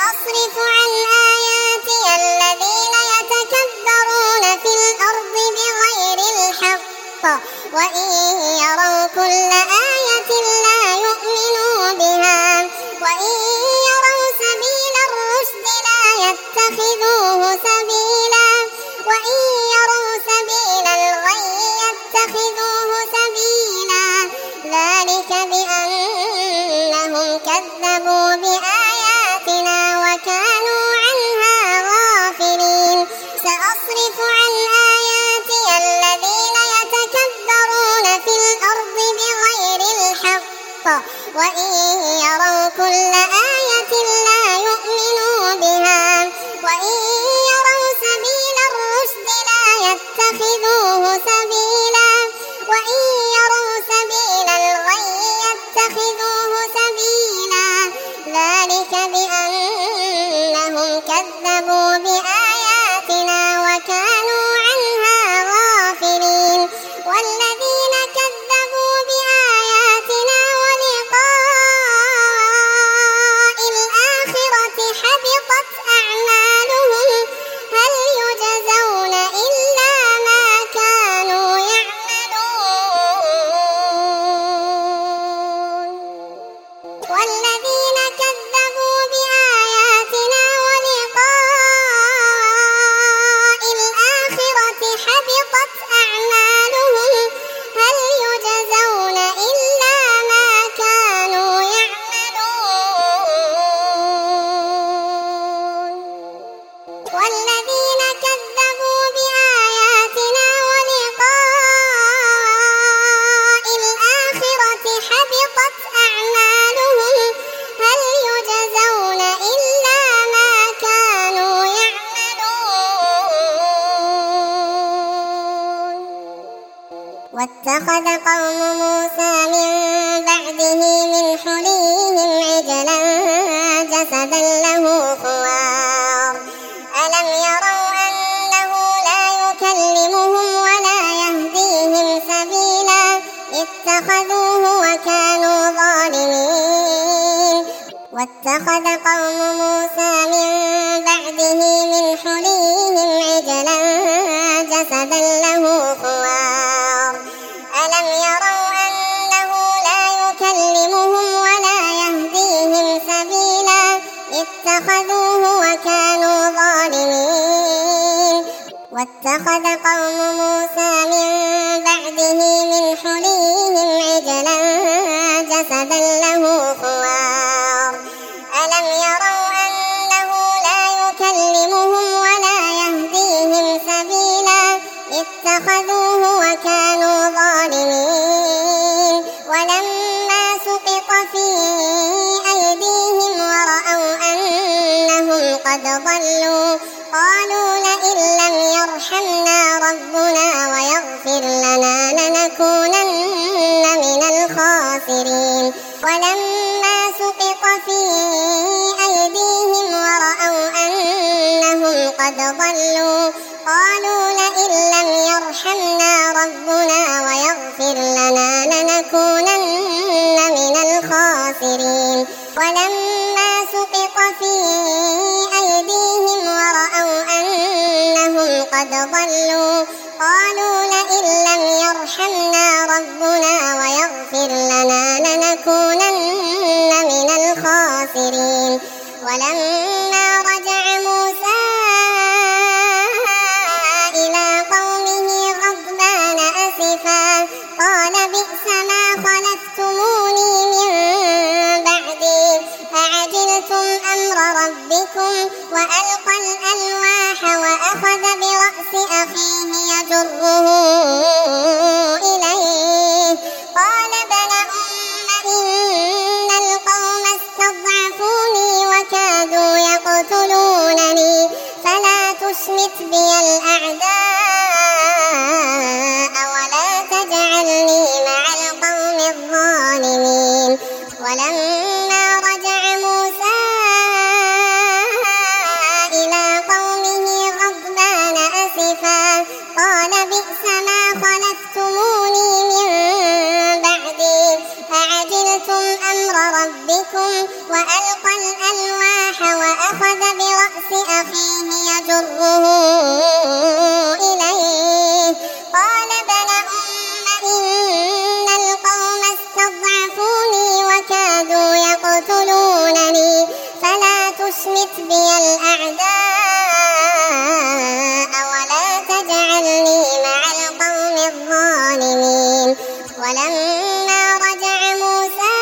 سأصرف عن آياتي الذين يتكبرون في الأرض بغير الحق وإن يروا كل آية لا يؤمنوا بها وإن يروا سبيل الرشد لا يتخذوه سبيلا وإن يروا سبيل الغي يتخذوه سبيلا ذلك بأنهم كذبوا بآياتنا وكانوا عنها غافلين سأصرف عن آياتي الذين يتكبرون في الأرض بغير الحق وإن يروا كل آية لا يؤمنوا بها وإن يروا سبيل الرشد لا يتخذوه سبيلا وإن يروا سبيل الغي يتخذوه سبيلا ذلك بأنهم كذبوا بآياتنا وكانوا عنها غافلين والذين كذبوا بآياتنا ولقاء الآخرة حبطت أعمالهم هل يجزون إلا ما كانوا يعملون والذين كذبوا بآياتنا ولقاء الآخرة حبطت أعمالهم هل يجزون إلا ما كانوا يعملون والذين كذبوا بآياتنا ولقاء الآخرة حبطت أعمالهم هل يجزون إلا ما كانوا يعملون واتخذ قوم موسى من بعده من حليهم عجلا جسدا له خوار ألم يروا أنه لا يكلمهم ولا يهديهم سبيلا اتخذوه وكانوا ظالمين واتخذ قوم موسى من بعده من حليهم عجلا جسدا له خوار ألم يروا أنه لا يكلمهم ولا يهديهم سبيلا اتخذوه وكانوا ظالمين واتخذ قوم موسى من بعده من حليهم عجلا جسدا له خوار ألم يروا أنه لا يكلمهم ولا يهديهم سبيلا اتخذوه وكانوا ظالمين ولما سقط في أيديهم ورأوا أنهم قد ضلوا قالوا لئن لم يرحمنا ربنا ويغفر لنا لنكونن من الخاسرين ولما سقط في أيديهم ورأوا أنهم قد ضلوا قالوا لئن لم يرحمنا ربنا ويغفر لنا لنكونن من الخاسرين ولما سقط في أيديهم ورأوا أنهم قد ضلوا قالوا لئن لم يرحمنا ربنا ويغفر لنا لنكونن من الخاسرين ولما رجع موسى إلى قومه غضبان أسفا قال بئس ما خلفتموني من بعدي أعجلتم أمر ربكم وألقى الألواح وأخذ برأس أخيه يجره إليه قال ابن إن القوم استضعفوني وكادوا يقتلونني فلا تشمت بي الأعداء ولا تجعلني مع القوم الظالمين ولما رجع موسى إلى قومه غضبان أسفا قال بئس ما خلفتموني من بعدي أعجلتم أمر ربكم وألقى الألواح وأخذ برأس أخيه يجره إليه قال ابن إن القوم استضعفوني وكادوا يقتلونني فلا تشمت بي الأعداء ولا تجعلني مع القوم الظالمين. ولما رجع موسى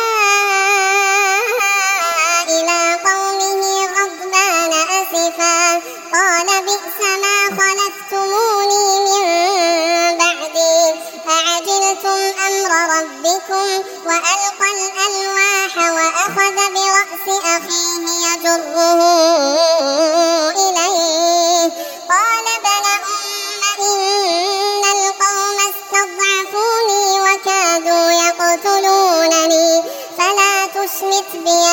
إلى قومه غضبان أسفا قال بئس ما خلفتموني من بعدي أعجلتم أمر ربكم وألقى الألواح وأخذ برأس أخيه يجره إليه قال ابن إن القوم استضعفوني وكادوا يقتلونني فلا تشمت بي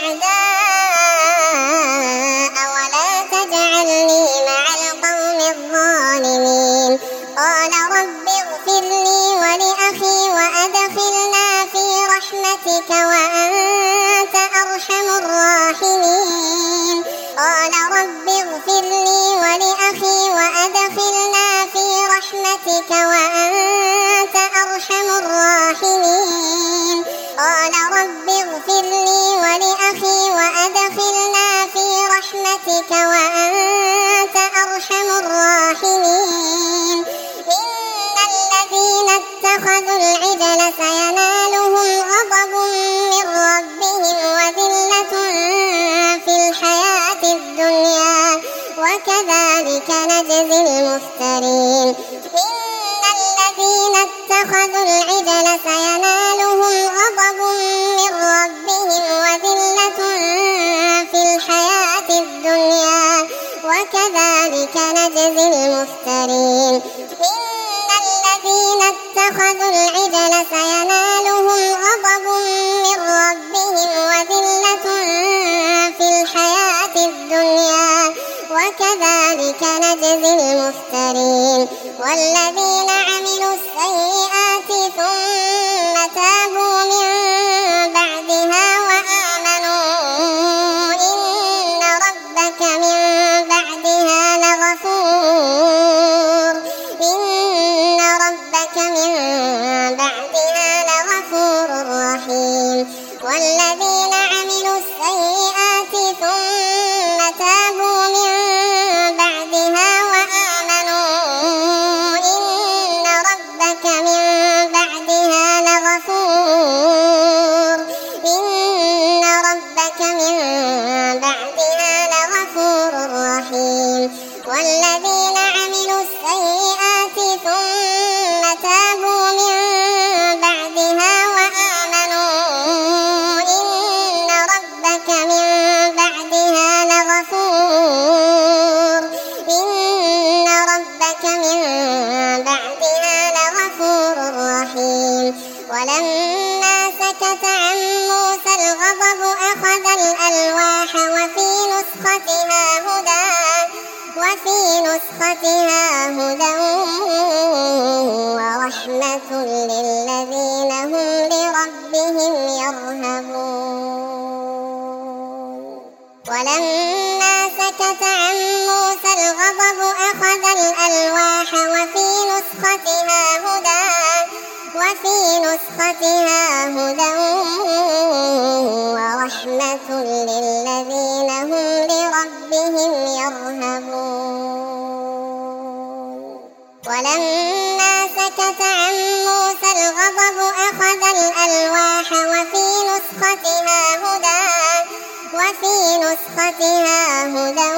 الأعداء ولا تجعلني مع القوم الظالمين. قال رب اغفر لي ولأخي وأدخلنا في رحمتك وأنت أرحم الراحمين. قال رب اغفر لي ولأخي وأدخلنا في رحمتك وأنت أرحم الراحمين. قال رب اغفر لي ولأخي وأدخلنا في رحمتك وأنت أرحم الراحمين. إن الذين اتخذوا العجل سينالهم غضب من ربهم وذلة في الحياة الدنيا وكذلك نجزي المفترين. إن الذين اتخذوا العجل سينالهم غضب من ربهم وذلة في الحياة الدنيا وكذلك نجزي المفترين. إن الذين اتخذوا العجل سينالهم غضب من ربهم وذلة في الحياة الدنيا وكذلك نجزي المفترين. والذين عملوا السيئات ثم تابوا من بعدها وآمنوا إن ربك من بعدها لغفور رحيم. والذين عملوا السيئات ثم تابوا من بعدها وآمنوا إن ربك من بعدها لغفور رحيم. والذين عملوا السيئات ثم تابوا من بعدها وآمنوا إن ربك من بعدها لغفور رحيم. ولما سكت عن موسى الغضب أخذ الألواح وفي نسختها هدى ورحمة للذين هم لربهم يرهبون. ولما سكت عن موسى الغضب أخذ الألواح وفي نسختها هدى ورحمة للذين هم لربهم يرهبون. ولما سكت عن موسى الغضب أخذ الألواح وفي نسختها هدى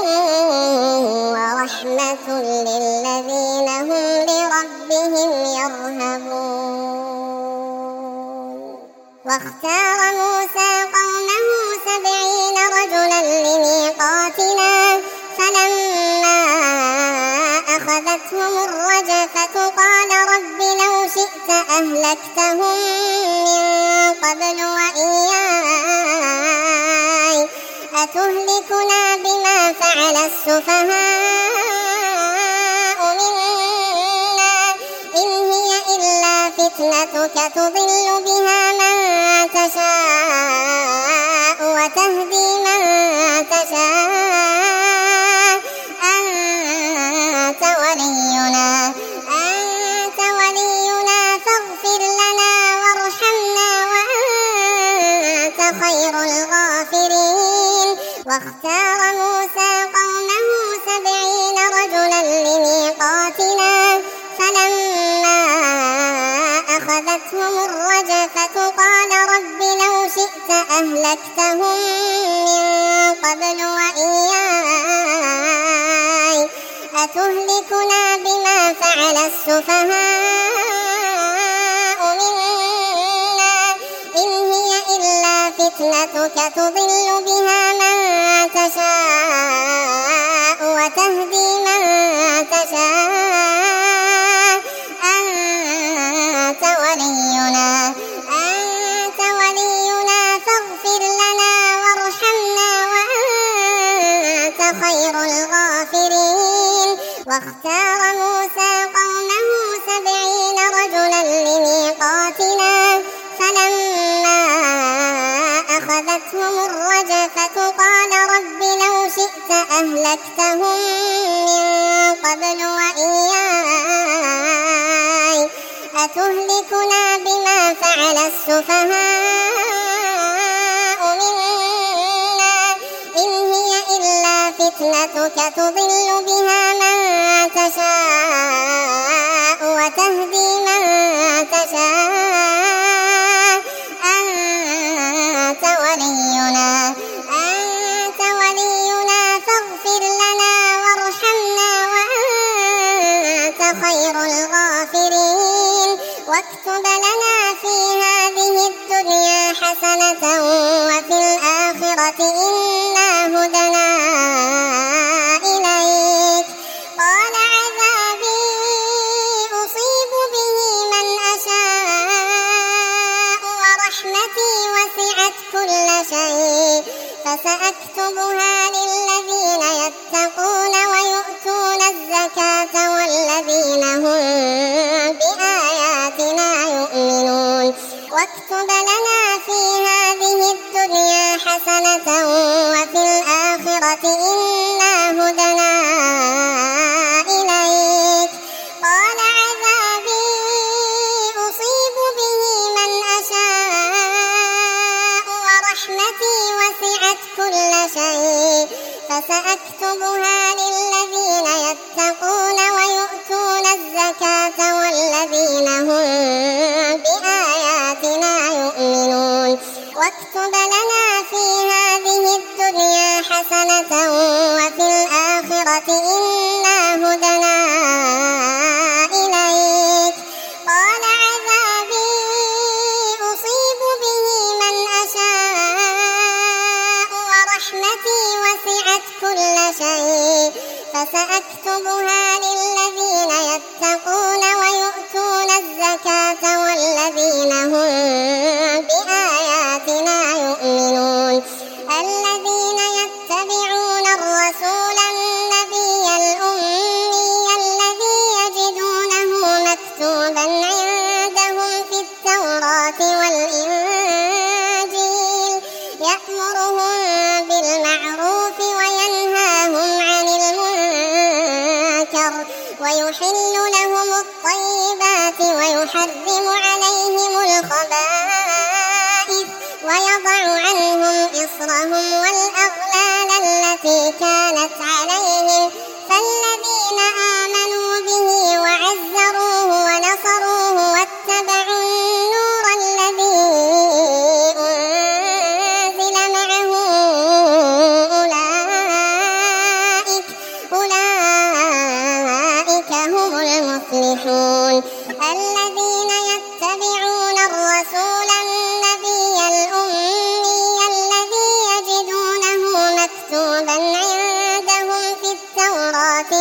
ورحمة للذين هم لربهم يرهبون. واختار موسى قومه 70 رجلا لميقاتنا فلما أخذتهم الرجفة قال رب لو شئت أهلكتهم من قبل وإياي أتهلكنا بما فعل السفهاء منا إن هي إلا فتنتك تضل بها من تشاء وتهدي من تشاء واختار موسى قومه 70 رجلا لميقاتنا فلما أخذتهم الرجفة قال رب لو شئت أهلكتهم من قبل وإياي أتهلكنا بما فعل السفهاء منا إن هي إلا فتنتك تضل بها من تشاء وتهدي من تشاء أنت ولينا فاغفر لنا وارحمنا وأنت خير الغافرين واختار موسى قومه 70 رجلا لميقاتنا فلما أخذتهم الرجفة قال رب لو شئت أهلكتهم من قبل وإياي أتهلكنا بما فعل السفهاء منا إن هي إلا فتنتك تضل بها من تشاء وتهدي من تشاء أنت ولينا فاغفر لنا وارحمنا وأنت خير الغافرين واكتب لنا في هذه الدنيا حسنة وفي الآخرة إنا هدنا إليك قال عذابي أصيب به من أشاء ورحمتي وسعت كل شيء فسأكتبها للذين يتقون ويؤتون الزكاة والذين هم بآياتنا يؤمنون واكتب لنا في هذه الدنيا حسنة وفي الآخرة إنا هدنا إليك قال عذابي أصيب به من أشاء ورحمتي وسعت كل شيء فسأكتبها للذين يتقون ويؤتون الزكاة والذين هم بآياتنا يؤمنون واكتب لنا في هذه الدنيا حسنة وفي الآخرة إنا هدنا إليك قال عذابي أصيب به من أشاء ورحمتي وسعت كل شيء فسأكتبها للذين يتقون ويؤتون الزكاة والذين هم بآياتنا يؤمنون الذين يتبعون الرسول النبي الأمي الذي يجدونه مكتوبا عندهم في التوراة والإنجيل يأمرهم بالمعروف وينهاهم عن المنكر ويحل لهم الطيبات ويحرم عليهم الخبائث ويضع عنهم إصرهم والأغلال التي كانت عليهم فالذين آمنوا به وعزروه ونصروه واتبعوا النور الذي أنزل معه أولئك هم المفلحون الذين يتبعون الرسول النبي الأمي الذي يجدونه مكتوبا عندهم في التوراة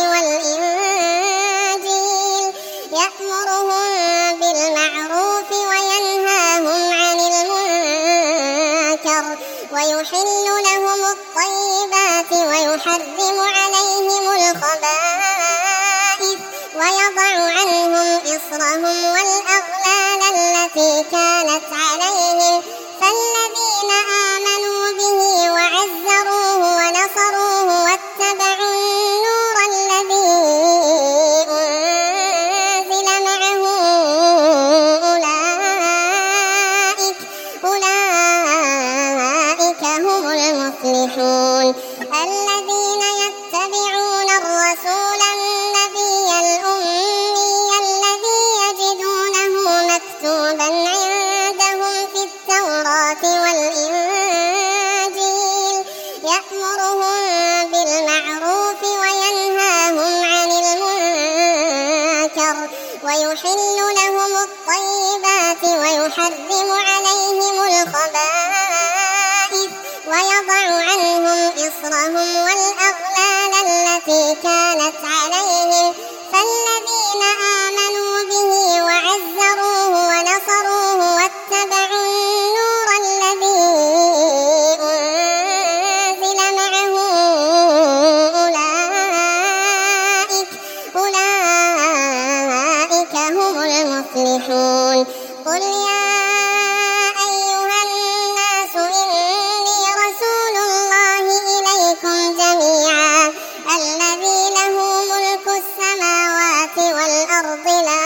والإنجيل يأمرهم بالمعروف وينهاهم عن المنكر ويحل لهم الطيبات ويحرم عليهم الخبائث ويضع عنهم إصرهم والأغلال التي كانت عليهم فالذين آمنوا به وعزروه ونصروه واتبعوا النور الذي أنزل معه أولئك هم المفلحون الذين يتبعون الرسول النبي الأمي الذي يجدونه مكتوبا عندهم في التوراة والإنجيل يأمرهم بالمعروف وينهاهم عن المنكر ويحل لهم الطيبات ويحرم عليهم الخبائث ويضع عنهم إصرهم والأغلال التي كانت عليهم فالذين آمنوا به وعزروه ونصروه واتبعوا النور الذي أنزل معه أولئك هم المفلحون. قل يا أيها الناس إني رسول الله إليكم جميعا الذي له ملك السماوات والأرض لا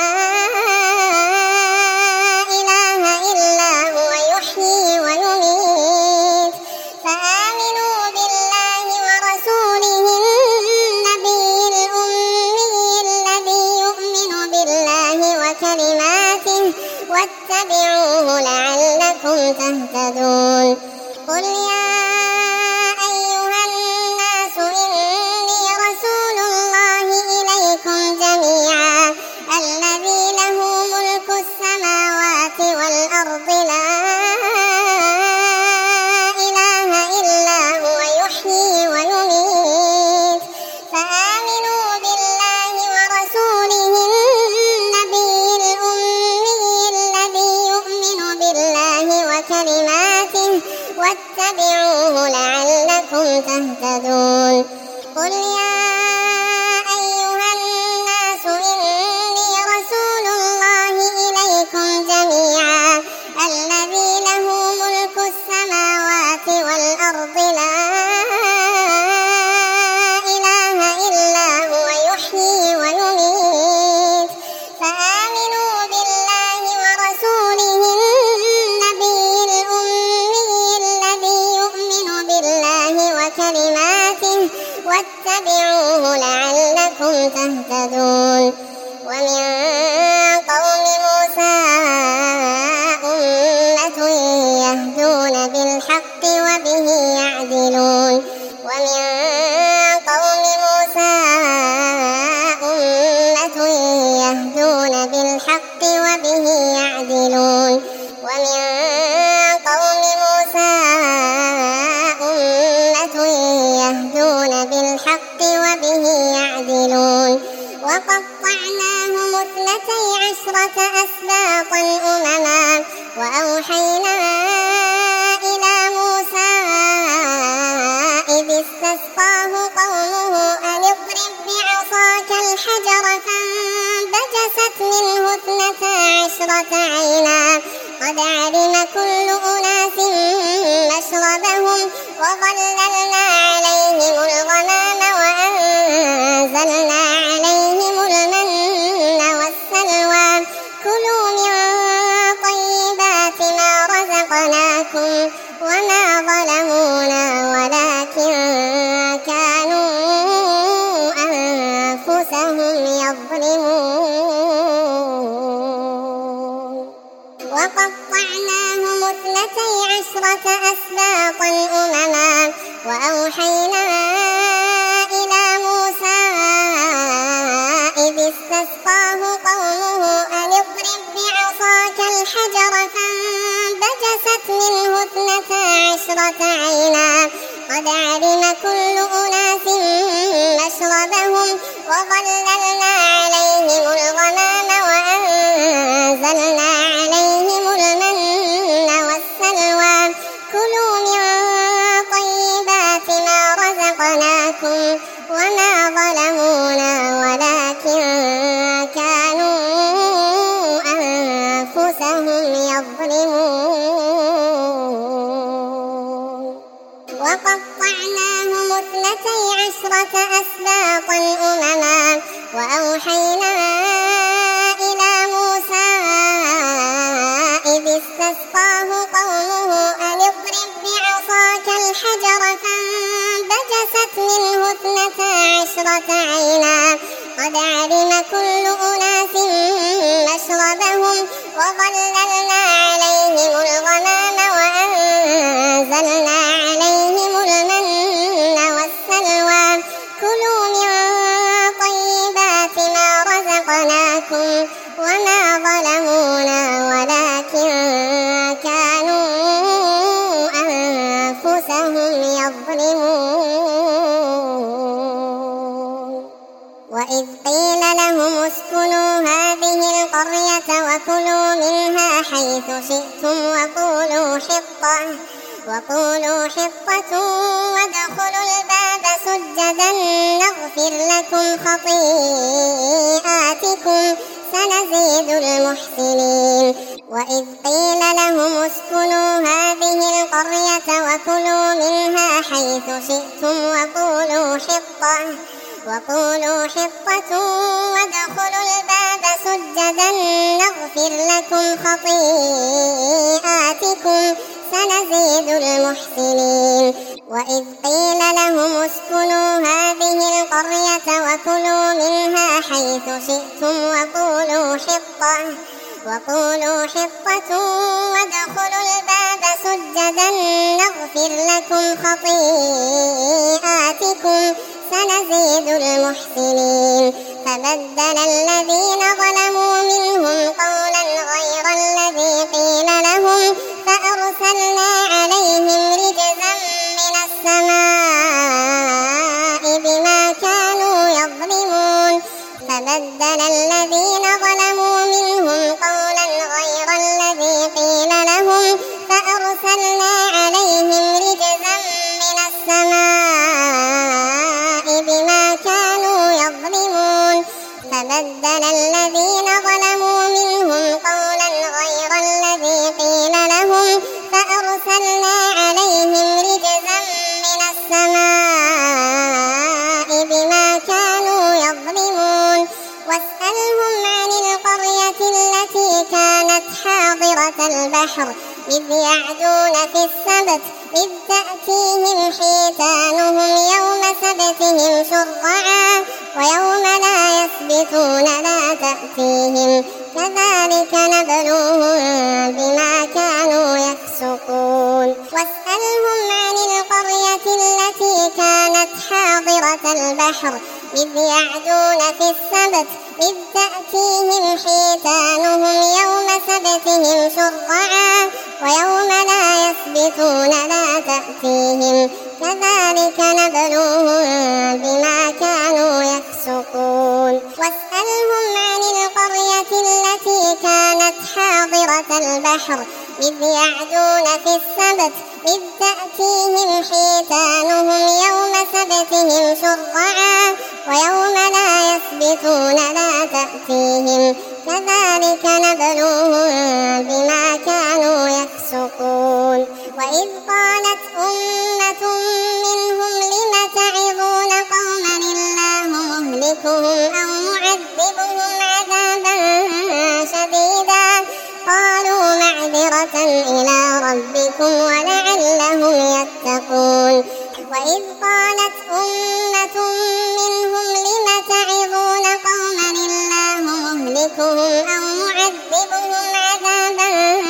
إله إلا هو يحيي ويميت فآمنوا بالله ورسوله النبي الأمي الذي يؤمن بالله وكلماته واتبعوه لعلكم تهتدون. قل يا أيها الناس إني رسول الله إليكم جميعا الذي له ملك السماوات والأرض لا إله إلا هو يحيي ويميت فآمنوا بالله ورسوله النبي الأمي الذي يؤمن بالله وكلماته واتبعوه لعلكم تهتدون. قل يا أيها الناس إني رسول الله إليكم جميعا الذي له ملك السماوات والأرض لا إله إلا هو يحيي ويميت فآمنوا بالله ورسوله النبي الأمي الذي يؤمن بالله وكلماته واتبعوه لعلكم تهتدون. ومن قوم موسى أمة يهدون بالحق وبه يعدلون. ومن قوم موسى أمة يهدون بالحق وبه يعدلون. ومن قوم موسى أمة يهدون بالحق وبه يعدلون. وقطعناهم 12 أسباطا أمما وأوحينا إلى موسى إذ استسقاه قومه أن اضرب بعصاك الحجر فانبجست منه 12 عينا قد علم كل أناس مشربهم وظللنا عليهم الغمام وأنزلنا عليهم المن والسلوى كلوا من طيبات ما رزقناكم وما ظلمونا ولكن كانوا أنفسهم يظلمون. وقطعناهم 12 أسباطا أمما وأوحينا إلى موسى إذ استسقاه قومه أن اضرب بعصاك الحجر فانبجست منه 12 عينا قد علم كل أناس مشربهم وظللنا عليهم الغمام وأنزلنا عليهم المن والسلوى كلوا من طيبات ما رزقناكم وما ظلمونا ولكن كانوا أنفسهم يظلمون. وقطعناهم 12 أسباطا أمما وأوحينا إلى موسى إذ استسقاه قومه أن اضرب بعصاك الحجر فانبجست 12 عينا قد علم كل أناس مشربهم وظللنا عليهم الغمام وأنزلنا عليهم المن والسلوى كلوا من طيبات ما رزقناكم وما ظلمونا ولكن كانوا أنفسهم يظلمون. وإذ قيل لهم اسكنوا هذه القرية وكلوا منها حيث شئتم وقولوا حطة وادخلوا الباب سجدا نغفر لكم خطيئاتكم سنزيد المحسنين. وإذ قيل لهم اسكنوا هذه القرية وكلوا منها حيث شئتم وقولوا حطة وادخلوا الباب سجدا نغفر لكم خطيئاتكم سنزيد المحسنين. وإذ قيل لهم اسكنوا هذه القرية وكلوا منها حيث شئتم وقولوا حطة وادخلوا الباب سجدا نغفر لكم خطيئاتكم سنزيد المحسنين. فبدل الذين ظلموا منهم قولا غير الذي قيل لهم فأرسلنا عليهم رجزا من السماء بما كانوا يظلمون. فبدل الذين ظلموا منهم قولا غير الذي قيل لهم فأرسلنا عليهم رجزا من السماء بما كانوا يظلمون. فبدل الذين ظلموا منهم قولا غير الذي قيل لهم فأرسلنا عليهم رجزا من السماء بما كانوا يظلمون. واسألهم عن القرية التي كانت حاضرة البحر إذ يعدون في السبت إذ تأتيهم حيتانهم يوم سبتهم شرعا ويوم لا يسبتون لا تأتيهم كذلك نبلوهم بما كانوا يفسقون. واسألهم عن القرية التي كانت حاضرة البحر إذ يعدون في السبت إذ تأتيهم حيتانهم يوم سبتهم شرعا ويوم لا يسبتون لا تأتيهم كذلك نبلوهم بما كانوا يفسقون. واسألهم عن القرية التي كانت حاضرة البحر إذ يعدون في السبت إذ تأتيهم حيتانهم يوم سبتهم شرعا ويوم لا يسبتون لا تأتيهم كذلك نبلوهم بما كانوا يفسقون. وإذ قالت أمة منهم لم تعظون قوما الله مهلكهم أو معذبهم عذابا شديدا قالوا معذرة إلى ربكم ولعلهم يتقون. وإذ قالت أمة منهم لم تعظون قوما الله مهلكهم أو معذبهم عذابا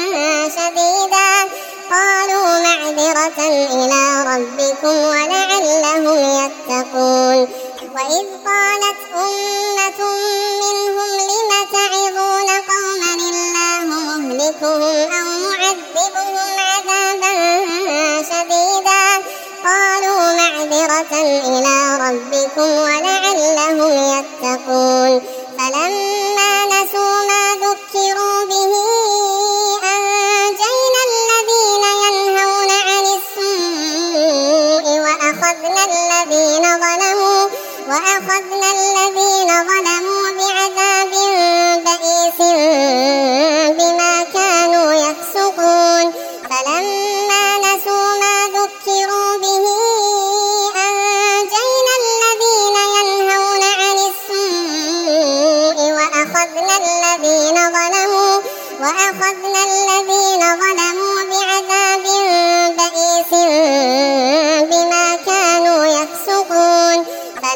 شديدا قالوا معذرة إلى ربكم ولعلهم يتقون. وإذ قالت أمة منهم لم تعظون قوما الله مهلكهم أو معذبهم عذابا شديدا قالوا معذرة إلى ربكم ولعلهم يتقون. فلما نسوا ما ذكروا به أنجينا الذين ينهون عن السوء وأخذنا الذين ظلموا بعذاب بئيس بما كانوا يفسقون. فلما نسوا ما ذكروا به أنجينا الذين ينهون عن السوء وأخذنا الذين ظلموا بعذاب بئيس بما كانوا يفسقون.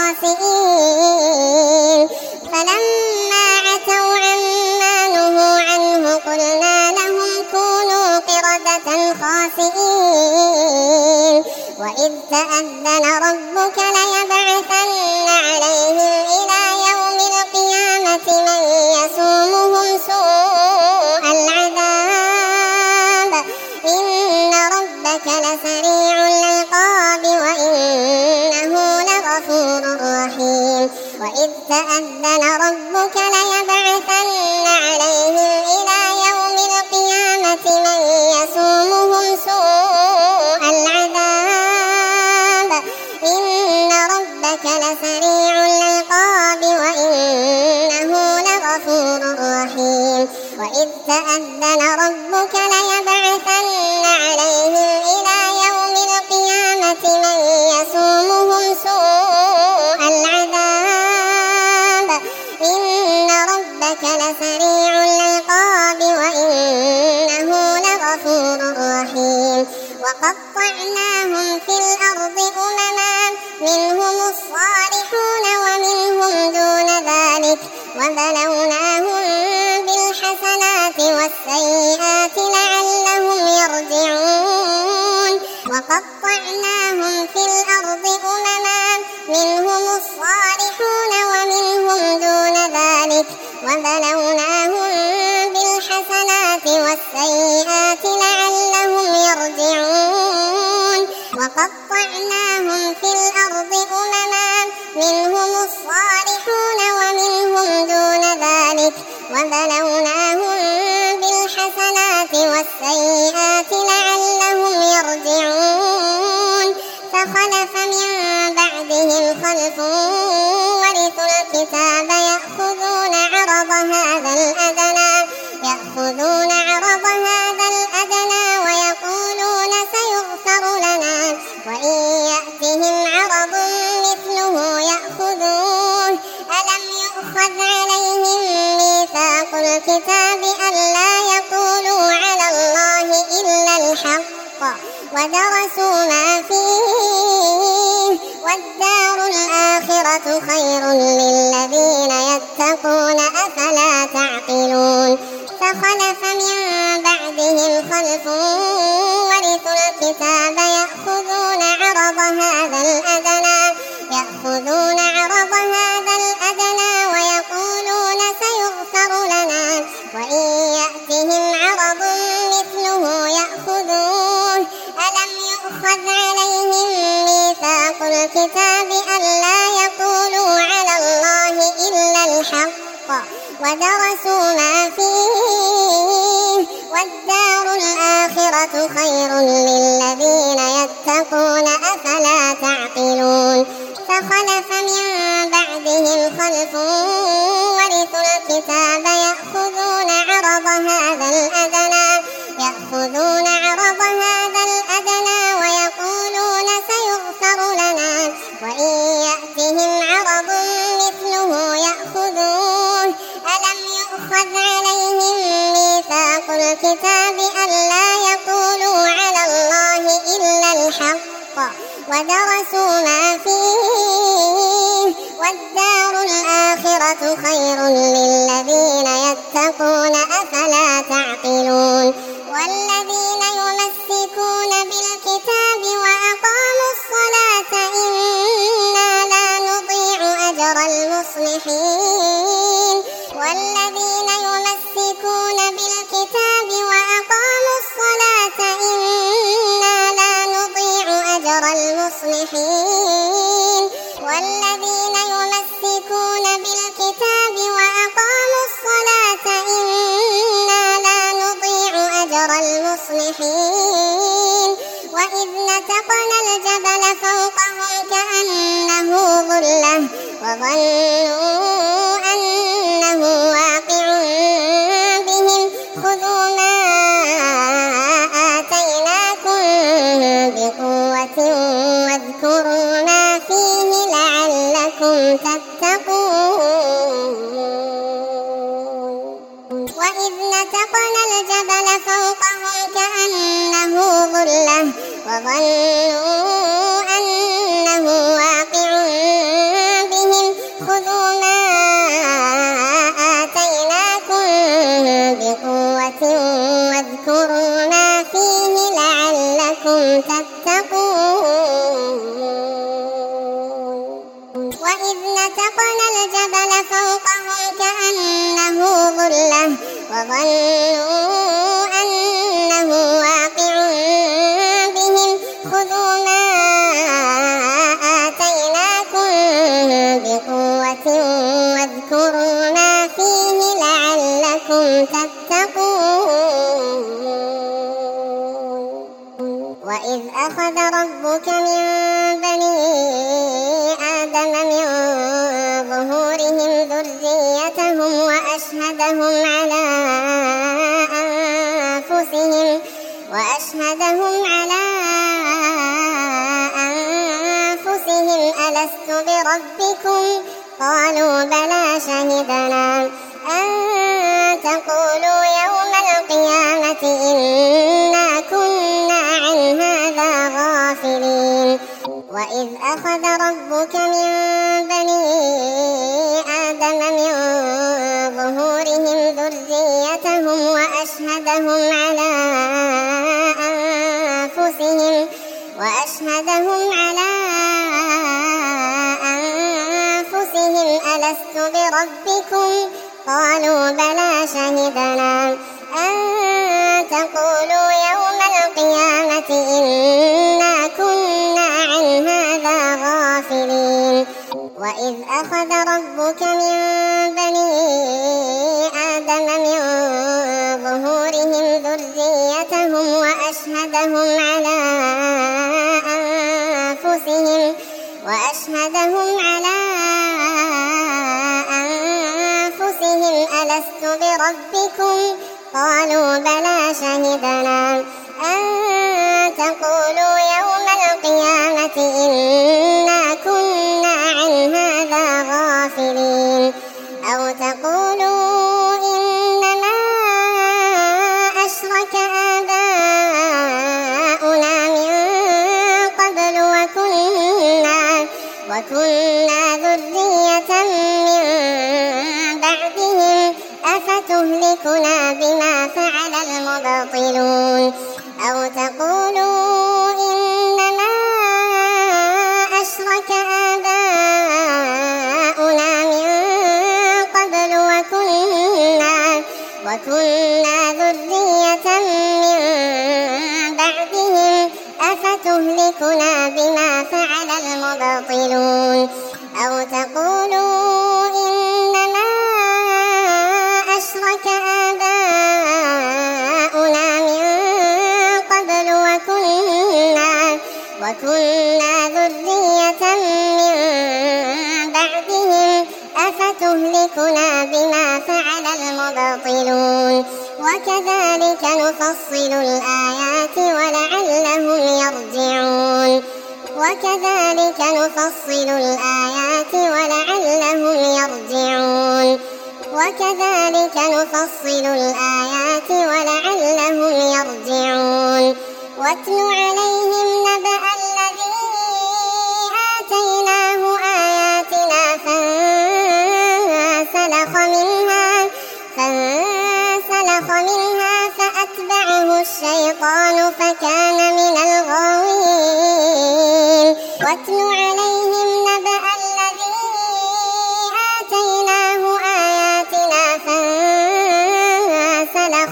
خاسئين فلما عتوا عما نهوا عنه قلنا لهم كونوا قردة خاسئين وإذ تأذن ربك ليبعثن عليهم إلى يوم القيامة من يسومهم سوء العذاب إن ربك لسريع العقاب وإنه لغفور رحيم وإذ تأذن ربك ليبعثن عليهم إلى يوم القيامة من يسومهم سوء العذاب إن ربك لسريع العقاب وإنه لغفور رحيم وإذ تأذن ربك ليبعثن عليهم إلى يوم القيامة من يسومهم سوء العذاب إن ربك لسريع العقاب وإنه لغفور رحيم وقطعناهم في الأرض أمما منهم الصالحون ومنهم دون ذلك وبلوناهم بالحسنات والسيئات لعلهم يرجعون وقطعناهم في الأرض أمما منهم الصالحون ومنهم دون ذلك وبلوناهم بالحسنات والسيئات لعلهم يرجعون وقطعناهم في الأرض أمما منهم الصالحون ومنهم دون ذلك وبلوناهم بالحسنات والسيئات لعلهم يرجعون فخلف من بعدهم خلف ورثوا الكتاب يأخذون عرض هذا الأدنى ويقولون سيغفر لنا وإن يأتهم عرض مثله يأخذوه ألم يؤخذ عليهم ميثاق الكتاب ألا يقولوا على الله إلا الحق ودرسوا ما فيه والدار الآخرة خير للذين يتقون أفلا تعقلون فخلف من بعدهم خلف ورثوا الكتاب يأخذون عرض هذا الأدنى ويقولون سيغفر لنا وإن يأتهم عرض مثله يأخذوه ألم يؤخذ عليهم ميثاق الكتاب ألا يقولوا على الله إلا الحق ودرسوا ما فيه والدار الآخرة خير للذين يتقون أفلا تعقلون فخلف من بعدهم خلف ورثوا الكتاب يأخذون عرض هذا الأدنى ويقولون سيغفر لنا وإن يأتهم عرض مثله يأخذوه ألم يؤخذ عليهم ميثاق الكتاب ألا يقولوا على الله إلا الحق ودرسوا ما فيه والدار الآخرة خير للذين يتقون أفلا تعقلون والذين يمسكون بالكتاب وأقاموا الصلاة إنا لا نضيع أجر المصلحين والذين يمسكون بالكتاب وأقاموا الصلاة إنا لا نضيع أجر المصلحين والذين يمسكون بالكتاب وأقاموا الصلاة إنا لا نضيع أجر المصلحين وإذ نتقنا الجبل فوقهم كأنه ظلة وظنوا أنه واقع بهم خذوا ما آتيناكم بقوة واذكروا ما فيه لعلكم تتقون وإذ نتقنا الجبل فوقهم كأنه ظلة وظنوا أنه واقع تتقون وإذ نتقنا الجبل فوقهم كأنه ظلة وظنوا أنه واقع بهم خذوا ما آتيناكم بقوة واذكروا ما فيه لعلكم تتقون وإذ أخذ ربك من بني آدم من ظهورهم ذريتهم وأشهدهم على أنفسهم ألست بربكم قالوا بلى شهدنا أن تقولوا يوم القيامة إنا كنا عن هذا غافلين وإذ أخذ ربك من بني آدم من ظهورهم ذريتهم وأشهدهم على أنفسهم ألست بربكم قالوا بلى شهدنا أن تقولوا يوم القيامة إنا كنا عن هذا غافلين وإذ أخذ ربك من بني آدم من ظهورهم ذريتهم وأشهدهم على أنفسهم ألست بربكم قالوا بلى شهدنا أن تقولوا يوم القيامة إنا كنا عن هذا غافلين أو تقولوا إنما أشرك آباؤنا من قبل وكنا ذرية من بعدهم أفتهلكنا بما فعل المبطلون أو تقولوا إنما أشرك آباؤنا من قبل وكنا ذرية من بعدهم أفتهلكنا بما فعل المبطلون أو تقولوا إنما أشرك آباؤنا من قبل وكنا ذرية من بعدهم أفتهلكنا بما فعل المبطلون وكذلك نفصل الآيات ولعلهم يرجعون وكذلك نفصل الآيات ولعلهم يرجعون واتل عليهم نبأ الذي آتيناه آياتنا فانسلخ منها فأتبعه الشيطان فكان من الغاوين واتل عليهم نبأ الذي آتيناه آياتنا فانسلخ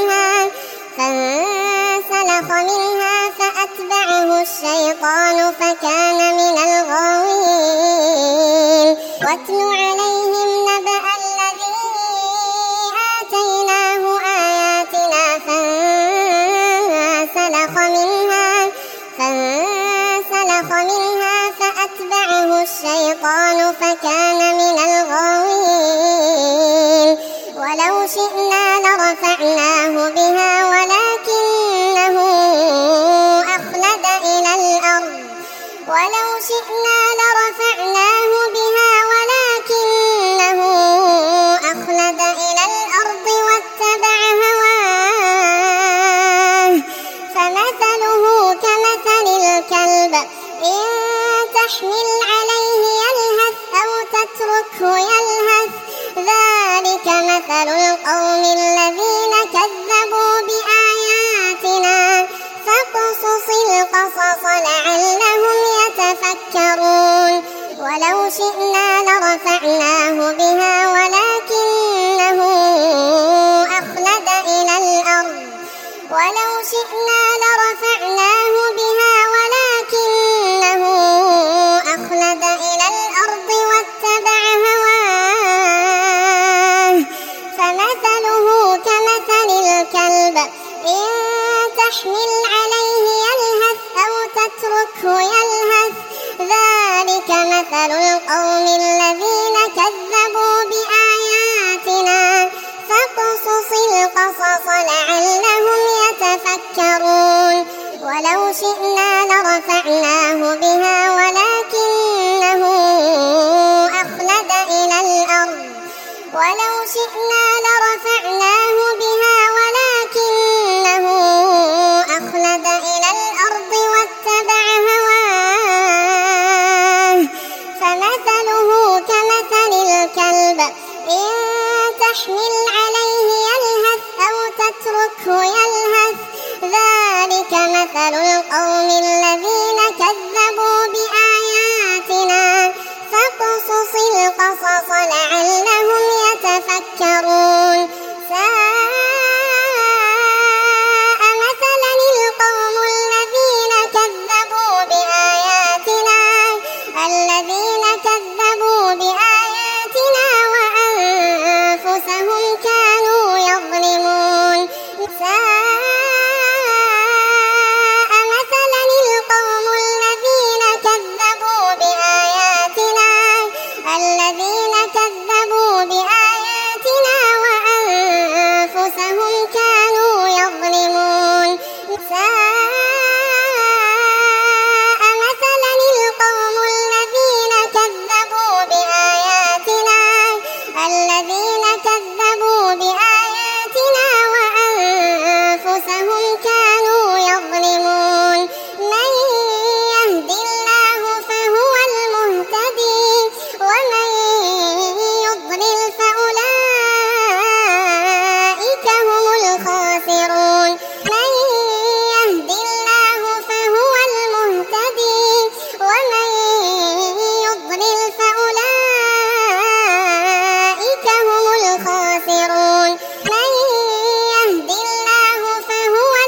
منها فأتبعه الشيطان فكان من الغاوين واتل عليهم نبأ الذي آتيناه آياتنا فانسلخ منها فأتبعه الشيطان فكان من الغاوين ولو شئنا لرفعناه بها ولكنه أخلد إلى الأرض واتبع هواه فمثله كمثل الكلب إن تحمل عليه يلهث أو تتركه يلهث ذلك مثل القوم الذين كذبوا بآياتنا فاقصص القصص ولو شئنا لرفعناه بها ولكنه أخلد إلى الأرض واتبع هواه فمثله كمثل الكلب إن تحمل عليه يلهث أو تتركه يلهث ذلك مثل القوم الذين كذبوا بآياتنا فاقصص القصص لعلهم يتفكرون ولو شئنا لرفعناه بها ولكنه أخلد إلى الأرض واتبع هواه فمثله كمثل الكلب إن تحمل عليه يلهث أو تتركه يلهث ذلك مثل القوم الذين كذبوا بآياتنا فاقصص القصص لعلهم يتفكرون ساء مثلا القوم الذين كذبوا بآياتنا وأنفسهم كانوا يظلمون ساء مثلا القوم الذين كذبوا بآياتنا وأنفسهم كانوا يظلمون ساء مثلا القوم الذين كذبوا بآياتنا وأنفسهم كانوا يظلمون من يهد الله فهو المهتدي ومن يضلل فأولئك هم الخاسرون من يهد الله فهو المهتدي ومن يضلل فأولئك هم الخاسرون من يهد الله فهو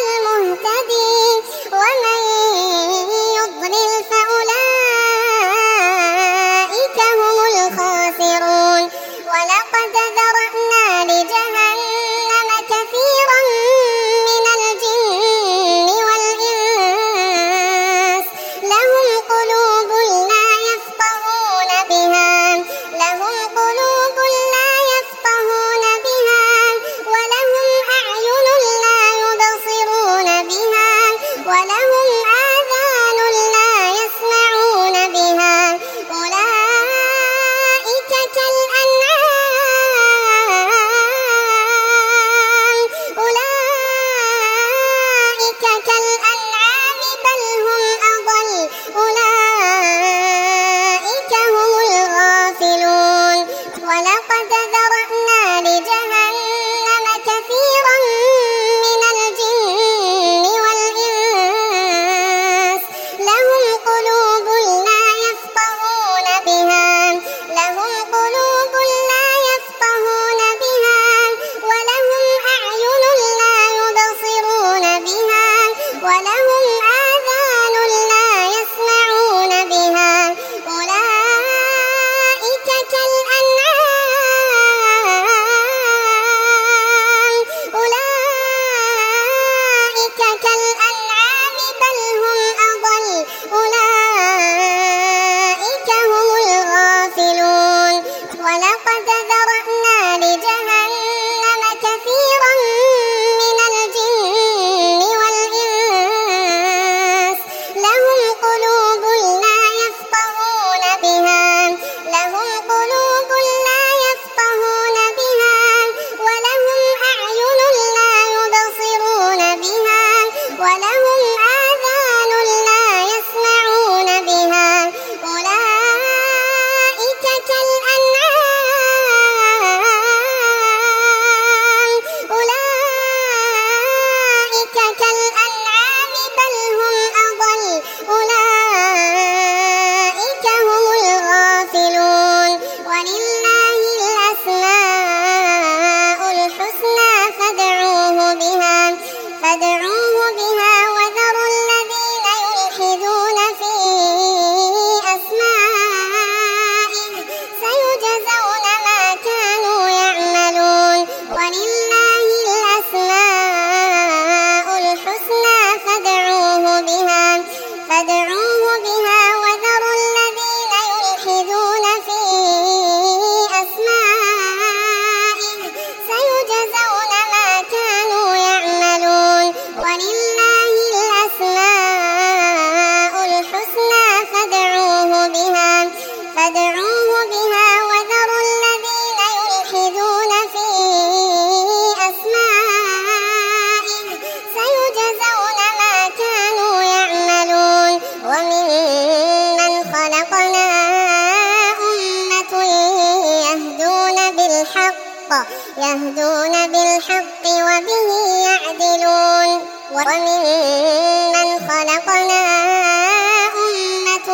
يهدون بالحق وبه يعدلون وممن خلقنا أمة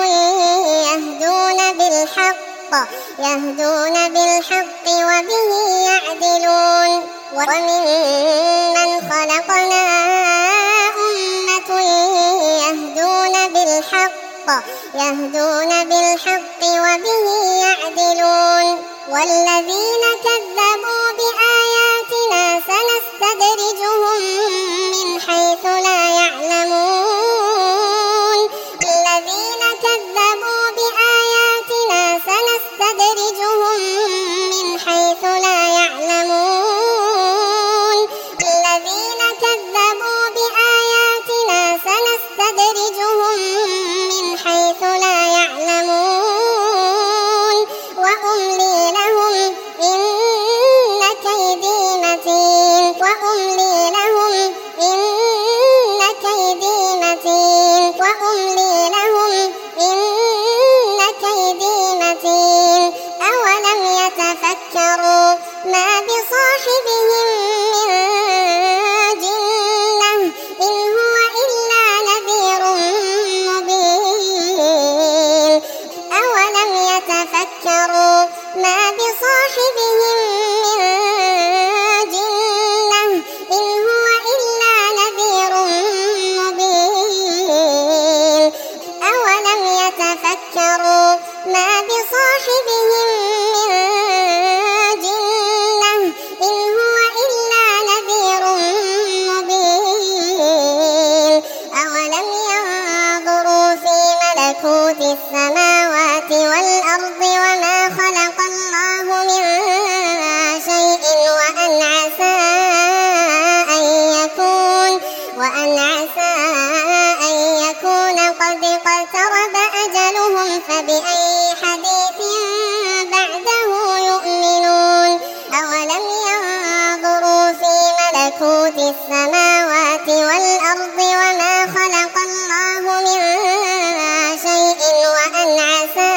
يهدون بالحق وبه يعدلون وممن خلقنا أمة يهدون بالحق وبه يعدلون والذين كذبوا بآياتنا سنستدرجهم من حيث لا يعلمون الذين كذبوا بآياتنا سنستدرجهم من حيث لا يعلمون الذين كذبوا بآياتنا سنستدرجهم من حيث لا يعلمون وأملي لهم إن كيدي متين وأملي لهم إن كيدي متين وأملي لهم إن كيدي متين أولم يتفكروا ما بصاحبهم من جنة إن هو إلا نذير مبين أولم يتفكروا ما بصاحبهم من جنة إن هو إلا نذير مبين أولم يتفكروا ما بصاحبهم من جنة إن هو إلا نذير مبين أولم ينظروا في ملكوت السماوات والأرض وما خلق الله من شيء وأن عسى أن يكون قد اقترب أجلهم فبأي حديث بعده يؤمنون أولم ينظروا في ملكوت السماوات والأرض وما خلق الله من شيء وأن عسى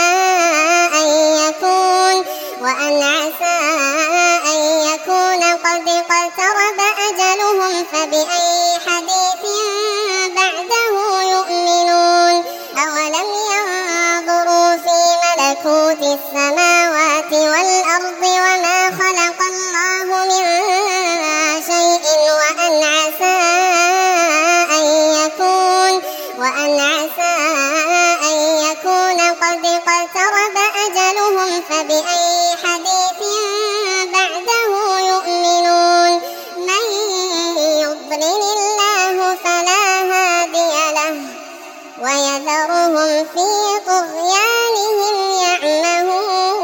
أن يكون قد اقترب أجلهم فبأي حديث بعده يؤمنون أولم ينظروا في ملكوت السماوات والأرض وما خلق الله من شيء وأن عسى أن يكون قد اقترب أجلهم فبأي حديث بعده يؤمنون من يضلل الله فلا هادي له ويذرهم في طغيانهم يعمهون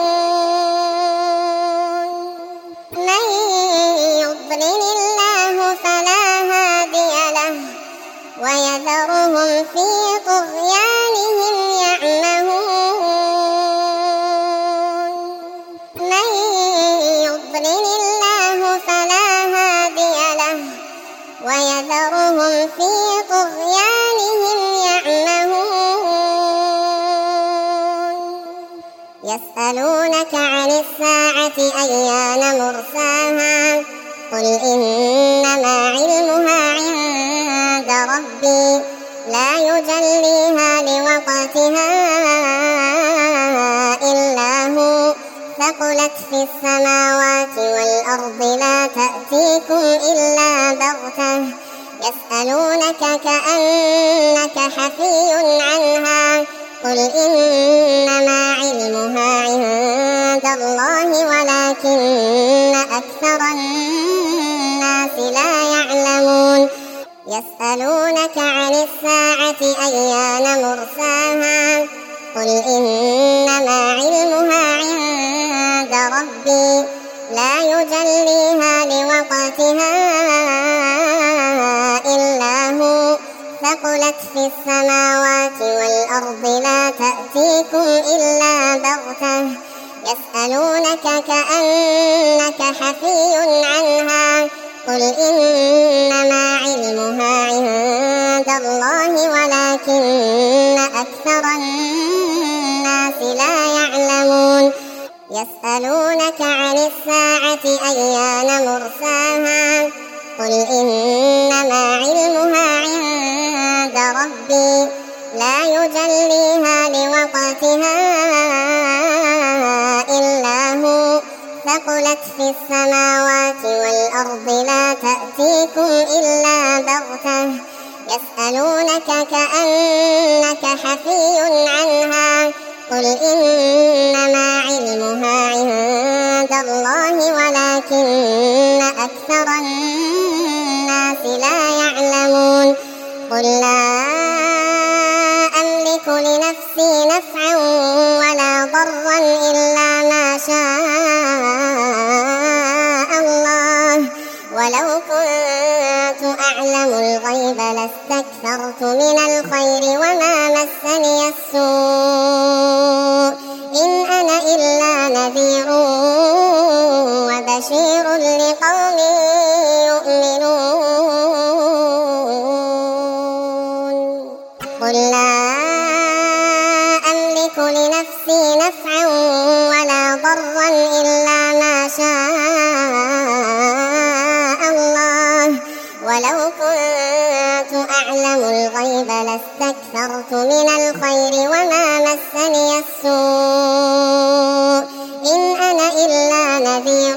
من يضلل الله فلا هادي له ويذرهم في طغيانهم يعمهون من يضلل الله فلا هادي له ويذرهم في طغيانهم يعمهون يسألونك عن الساعة أيان مرساها قل إنما علمها عند ربي لا يجليها لوقتها إلا هو ثقلت في السماوات والأرض لا تأتيكم إلا بغتة يسألونك كأنك حفي عنها قل إنما علمها عند الله ولكن أكثر الناس لا يعلمون يسألونك عن الساعة أيان مرساها قل إنما علمها عند ربي لا يجليها لوقتها إلا هو ثقلت في السماوات والأرض لا تأتيكم إلا بغتة يسألونك كأنك حفي عنها قل إنما علمها عند الله ولكن أكثر الناس لا يعلمون يسألونك عن الساعة أيان مرساها قل إنما علمها عند ربي لا يجليها لوقتها إلا هو ثقلت في السماوات والأرض لا تأتيكم إلا بغتة يسألونك كأنك حفي عنها قل إنما علمها عند الله ولكن أكثر الناس لا يعلمون قل لا أملك لنفسي نفعا ولا ضرا إلا ما شاء الله ولو كنت أعلم الغيب لاستكثرت من الخير وما مسني السوء إن أنا إلا نذير وبشير لقوم يؤمنون قل لا أملك لنفسي نفعا ولا ضرا إلا ما شاء الله ولو كنت أعلم الغيب لاستكثرت من الخير وما مسني السوء إن أنا إلا نذير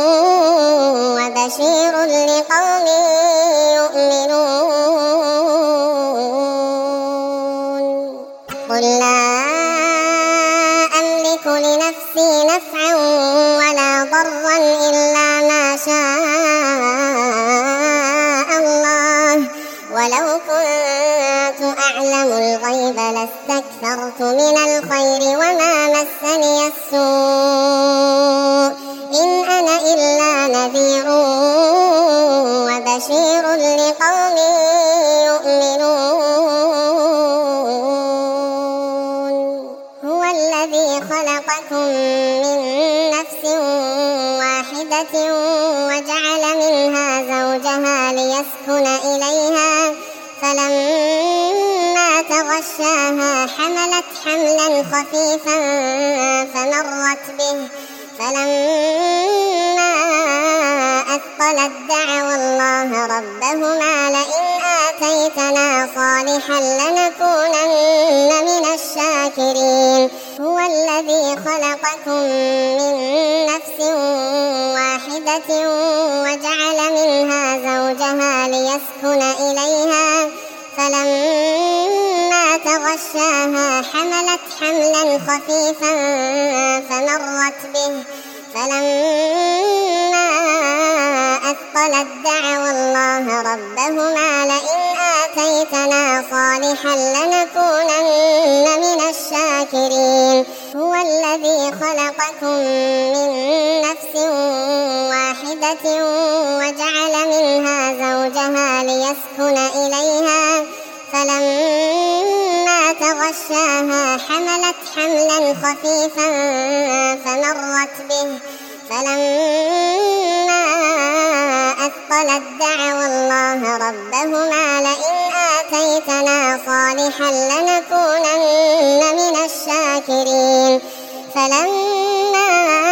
وبشير لقوم يؤمنون قل لا أملك لنفسي نفعا ولا ضرا إلا ما شاء الله ولو كنت أعلم الغيب لاستكثرت من الخير وما مسني السوء إن أنا إلا نذير وبشير لقوم يؤمنون هو الذي خلقكم من نفس واحدة وجعل منها زوجها ليسكن إليها فلما تغشاها حملت حملا خفيفا فمرت به فلما أثقلت دعوا الله ربهما لئن آتيتنا صالحا لنكونن من الشاكرين هو الذي خلقكم من نفس واحدة وجعل منها زوجها ليسكن إليها فلما تغشاها حملت حملا خفيفا فمرت به فلما أثقلت دعوا الله ربهما لئن آتيتنا صالحا لنكونن من الشاكرين هو الذي خلقكم من نفس واحدة وجعل منها زوجها ليسكن إليها فلما تغشاها حملت حملا خفيفا فمرت به فلما أثقلت دعوا الله ربهما لئن آتيتنا صالحا لنكونن من الشاكرين فلما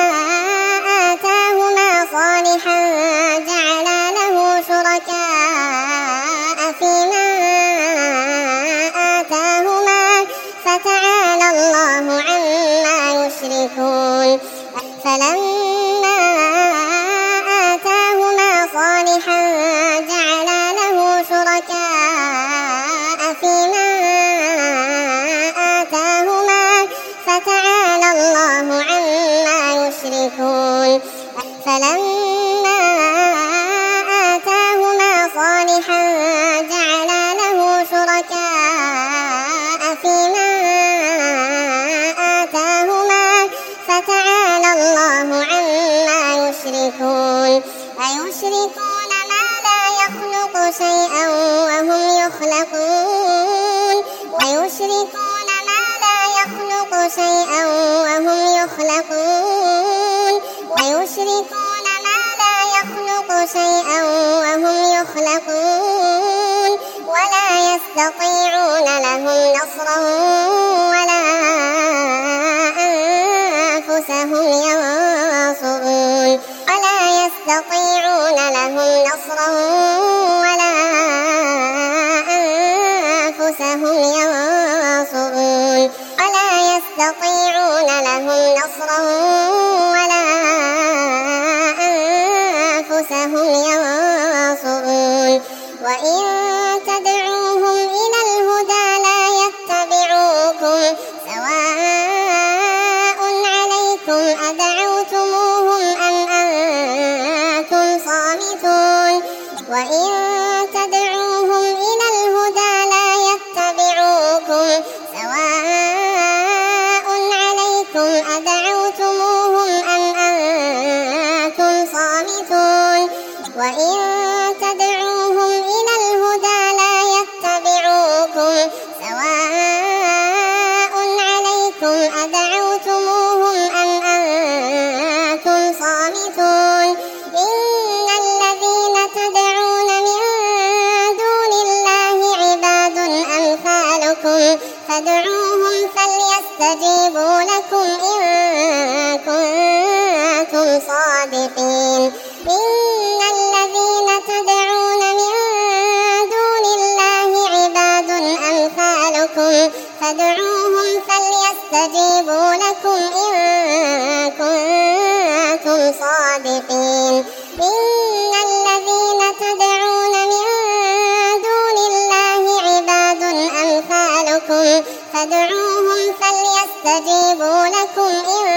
آتاهما صالحا جعلا له شركاء فيما آتاهما فتعالى الله عما يشركون فلما آتاهما صالحا جعلا له شركاء فيما آتاهما فتعالى الله عما يشركون فلما آتاهما صالحا جعلا له شركاء فيما آتاهما فتعالى الله عما يشركون أيشركون ما لا يخلق شيئا وهم يخلقون ويشركون ما لا يخلق شيئا وهم يخلقون ويشركون ما لا يخلق شيئا وهم يخلقون ولا يستطيعون لهم نصرا ولا أنفسهم ينصرون لهم نصرا ولا أنفسهم ينصرون ولا يستطيعون لهم نصرا ولا أنفسهم ينصرون وإن تدعوهم إلى الهدى لا يتبعوكم سواء عليكم أدعوتموهم أم أنتم صامتون وإن تدعوهم إلى الهدى لا يتبعوكم سواء عليكم أدعوتموهم أم أنتم صامتون وإن تدعوهم إلى الهدى لا يتبعوكم سواء عليكم أدعوتموهم أم أنتم صامتون إن الذين تدعون من دون الله عباد أمثالكم فادعوهم فليستجيبوا لكم إن كنتم صادقين إن الذين تدعون من دون الله عباد أمثالكم فادعوهم فليستجيبوا لكم إن كنتم صادقين إن الذين تدعون من دون الله عباد أمثالكم فادعوهم فليستجيبوا لكم إن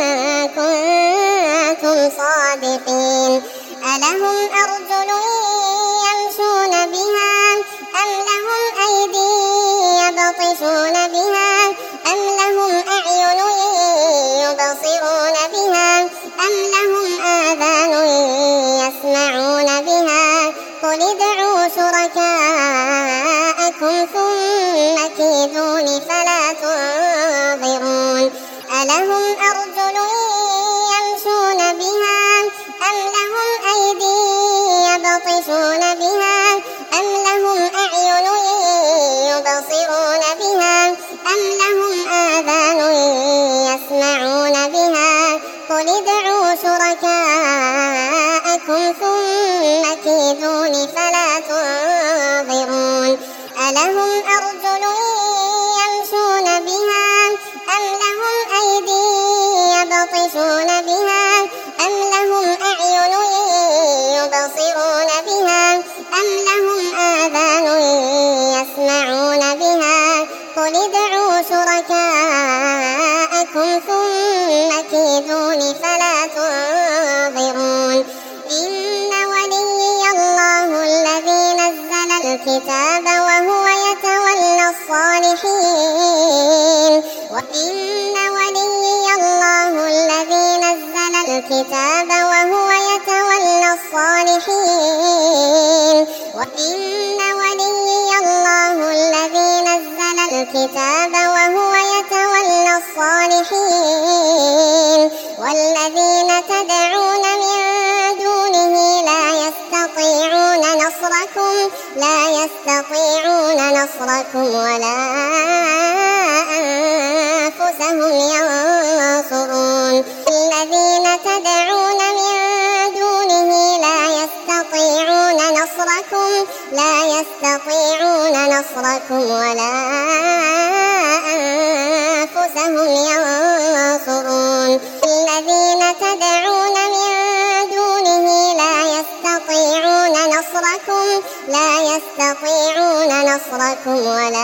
كنتم صادقين ألهم أرجل يمشون بها أم لهم أيدي يبطشون بها أم لهم أعين يبصرون بها أم لهم آذان يسمعون بها قل ادعوا شركاءكم ثم كيدون فلا تنظرون ألهم أرجل يمشون بها أم لهم أيدي يبطشون بها أم لهم أعين يبصرون بها أم لهم آذان يسمعون بها قل ادعوا شركاءكم ثم كيدون فلا تنظرون ألهم أرجل يمشون بها أم لهم أيدي يبطشون بها أم لهم أعين يبصرون بها أم لهم آذان يسمعون بها قل ادعوا شركاءكم ثم كيدون فلا تنظرون إن وليي الله الذي نزل الكتاب وهو يتولى الصالحين وإن وليي الله الذي نزل الكتاب وهو يتولى الصالحين وإن وليي الله الذي نزل الكتاب وهو يتولى الصالحين والذين تدعون من دونه لا يستطيعون نصركم ولا أنفسهم ينصرون الذين تدعون من دونه لا يستطيعون نصركم ولا أنفسهم ينصرون الذين تدعون من دونه لا يستطيعون نصركم ولا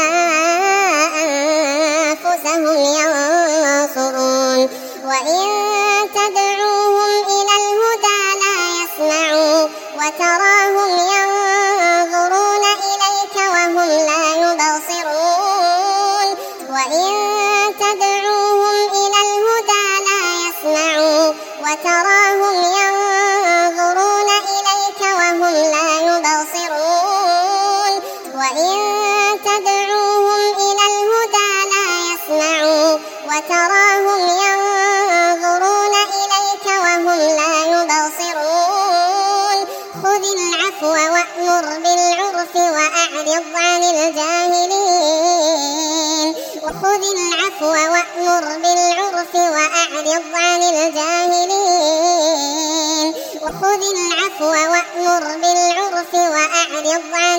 أنفسهم ينصرون وإن تدعوهم إلى الهدى لا يسمعوا وتراهم ينظرون إليك وهم لا يبصرون وإن تدعوهم إلى الهدى لا يسمعوا وتراهم ينظرون إليك وهم لا يبصرون وإن تدعوهم إلى الهدى لا يسمعوا وتراهم ينظرون إليك وهم لا يبصرون خذ العفو وأمر بالعرف وأعرض عن الجاهلين خذ العفو وأمر بالعرف وأعرض عن الجاهلين وخذ العفو وأمر بالعرف وأعرض عن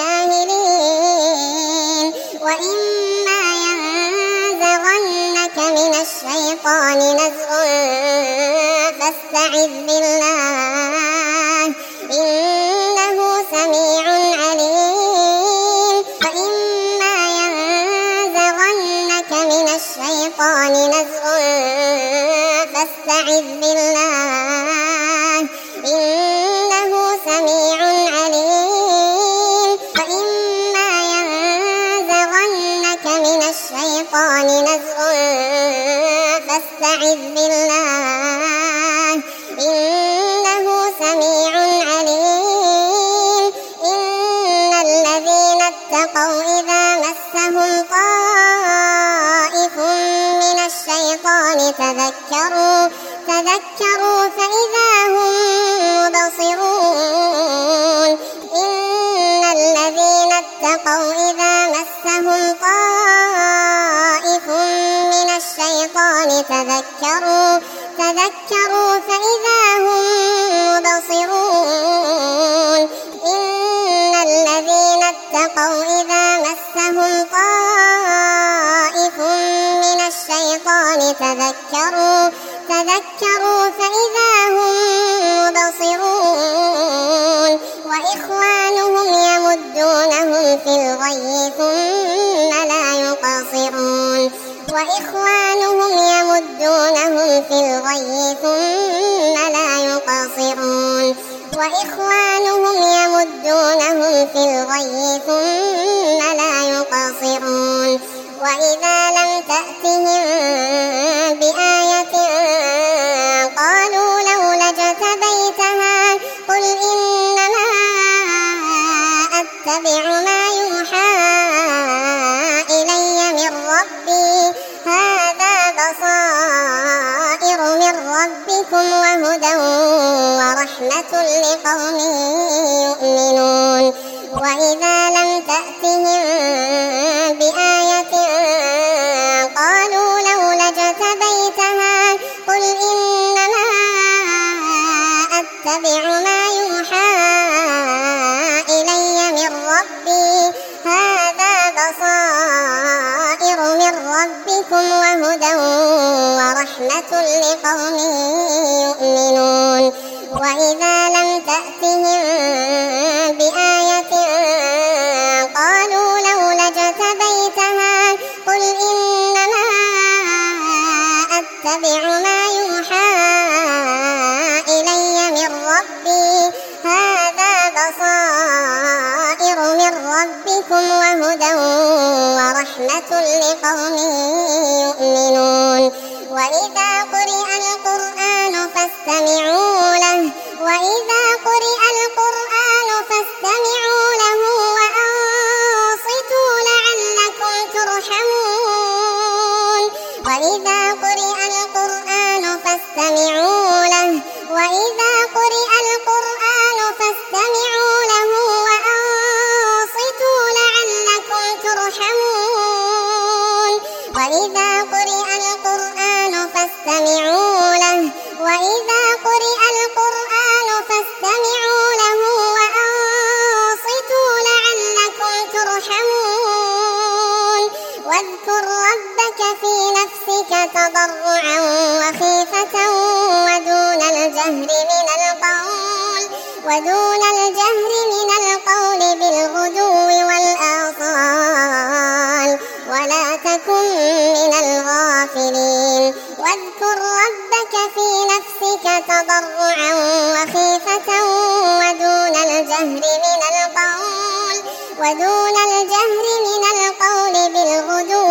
الجاهلين وإما ينزغنك من الشيطان نزغ فاستعذ بالله إنه سميع عليم وإما ينزغنك من الشيطان نزغ فاستعذ بالله إنه سميع عليم وإما ينزغنك من الشيطان نزغ فاستعذ بالله إنه سميع عليم إن الذين اتقوا إذا مسهم طائف من الشيطان تذكروا فإذا هم مبصرون إن الذين اتقوا إذا مسهم طائف من الشيطان تذكروا فإذا هم مبصرون إن الذين اتقوا إذا مسهم طائف من الشيطان تذكروا فإذا هم مبصرون وإخوانهم يمدونهم في الغي ثم لا يقصرون وإخوانهم يمدونهم في الغي ثم لا يقصرون وإخوانهم يمدونهم في الغي ثم لا يقصرون وإذا لم تأتهم بآية قالوا لولا اجتبيتها قل إنما أتبع ما يوحى إلي من ربي هذا بصائر من ربكم وهدى ورحمة لقوم يؤمنون وإذا لم تأتهم بآية قالوا لولا اجتبيتها قل إنما أتبع ما يوحى إلي من ربي هذا بصائر من ربكم وهدى ورحمة لقوم يؤمنون وإذا لم تأتهم بآية قالوا لولا اجتبيتها قل إنما أتبع ما يوحى إلي من ربي هذا بصائر من ربكم وهدى ورحمة لقوم يؤمنون وإذا قرئ القرآن فاستمعوا له وأنصتوا لعلكم ترحمون وإذا قرئ القرآن فاستمعوا له وأنصتوا لعلكم ترحمون وإذا قرئ القرآن فاستمعوا له وأنصتوا لعلكم ترحمون واذكر ربك في نفسك تضرعا وخيفة ودون الجهر من القول بالغدو والآصال ولا تكن من الغافلين واذكر ربك في نفسك تضرعا وخيفة ودون الجهر من القول بالغدو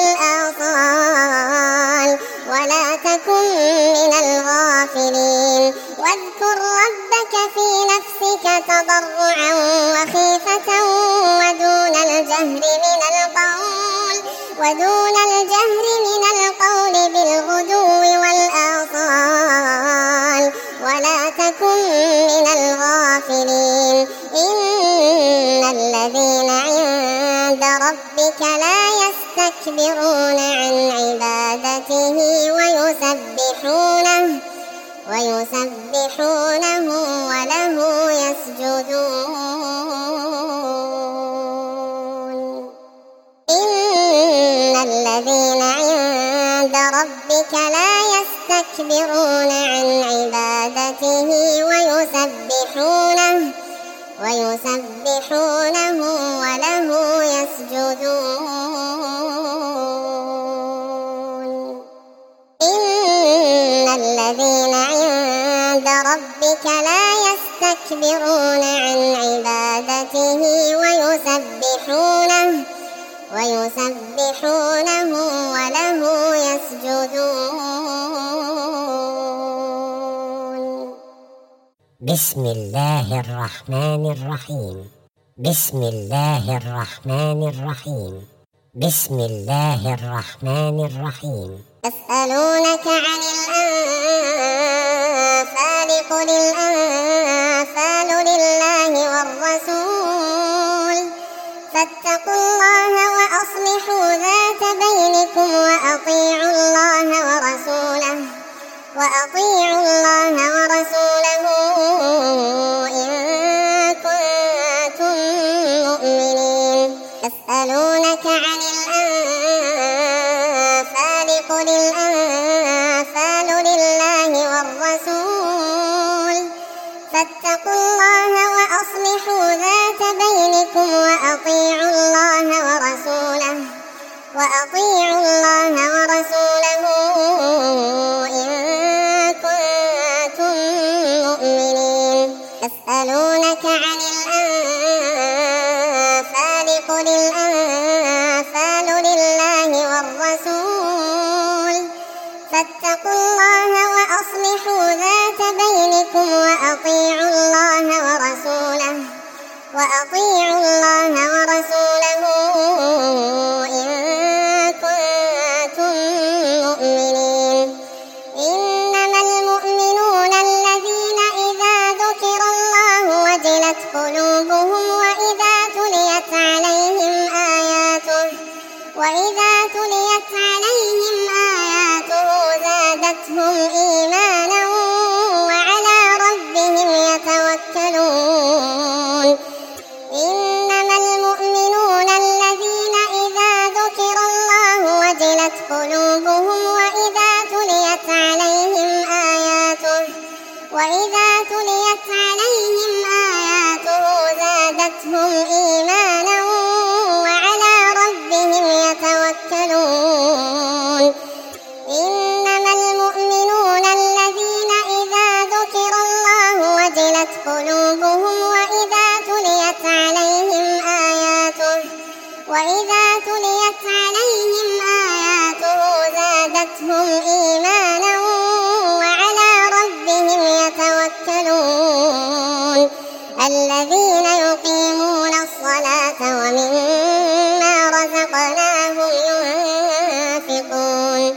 والآصال ولا تكن من الغافلين واذكر ربك في نفسك تضرعا وخيفة ودون الجهر من القول بالغدو والآصال ولا تكن من الغافلين إن الذين عند ربك لا يستكبرون عن عبادته ويسبحونه وله يسجدون إن الذين عند ربك لا يستكبرون عن عبادته ويسبحونه وله يسجدون إن الذين عند ربك لا يستكبرون عن عبادته ويسبحونه وله يسجدون بسم الله الرحمن الرحيم بسم الله الرحمن الرحيم بسم الله الرحمن الرحيم يسألونك عن الأنفال قل الأنفال لله والرسول فاتقوا الله وأصلحوا ذات بينكم وأطيعوا الله ورسوله إن كنتم مؤمنين يسألونك عن الأنفال قل الأنفال لله والرسول فاتقوا الله وأصلحوا ذات بينكم وأطيعوا الله ورسوله إن كنتم مؤمنين يسألونك عن الأنفال قل الأنفال لله والرسول فاتقوا الله وأصلحوا ذات بينكم وأطيعوا الله ورسوله إن كنتم مؤمنين إنما المؤمنون الذين إذا ذكر الله وجلت قلوبهم وإذا تليت عليهم آياته زادتهم إيمانا وعلى ربهم يتوكلون إنما المؤمنون الذين إذا ذكر الله وجلت قلوبهم وإذا تليت عليهم آياته زادتهم إيمانا وعلى ربهم يتوكلون إنما المؤمنون الذين إذا ذكر الله وجلت قلوبهم وإذا تليت عليهم آياته زادتهم إيمانا وعلى ربهم يتوكلون الذين يقيمون الصلاة ومما رزقناهم ينفقون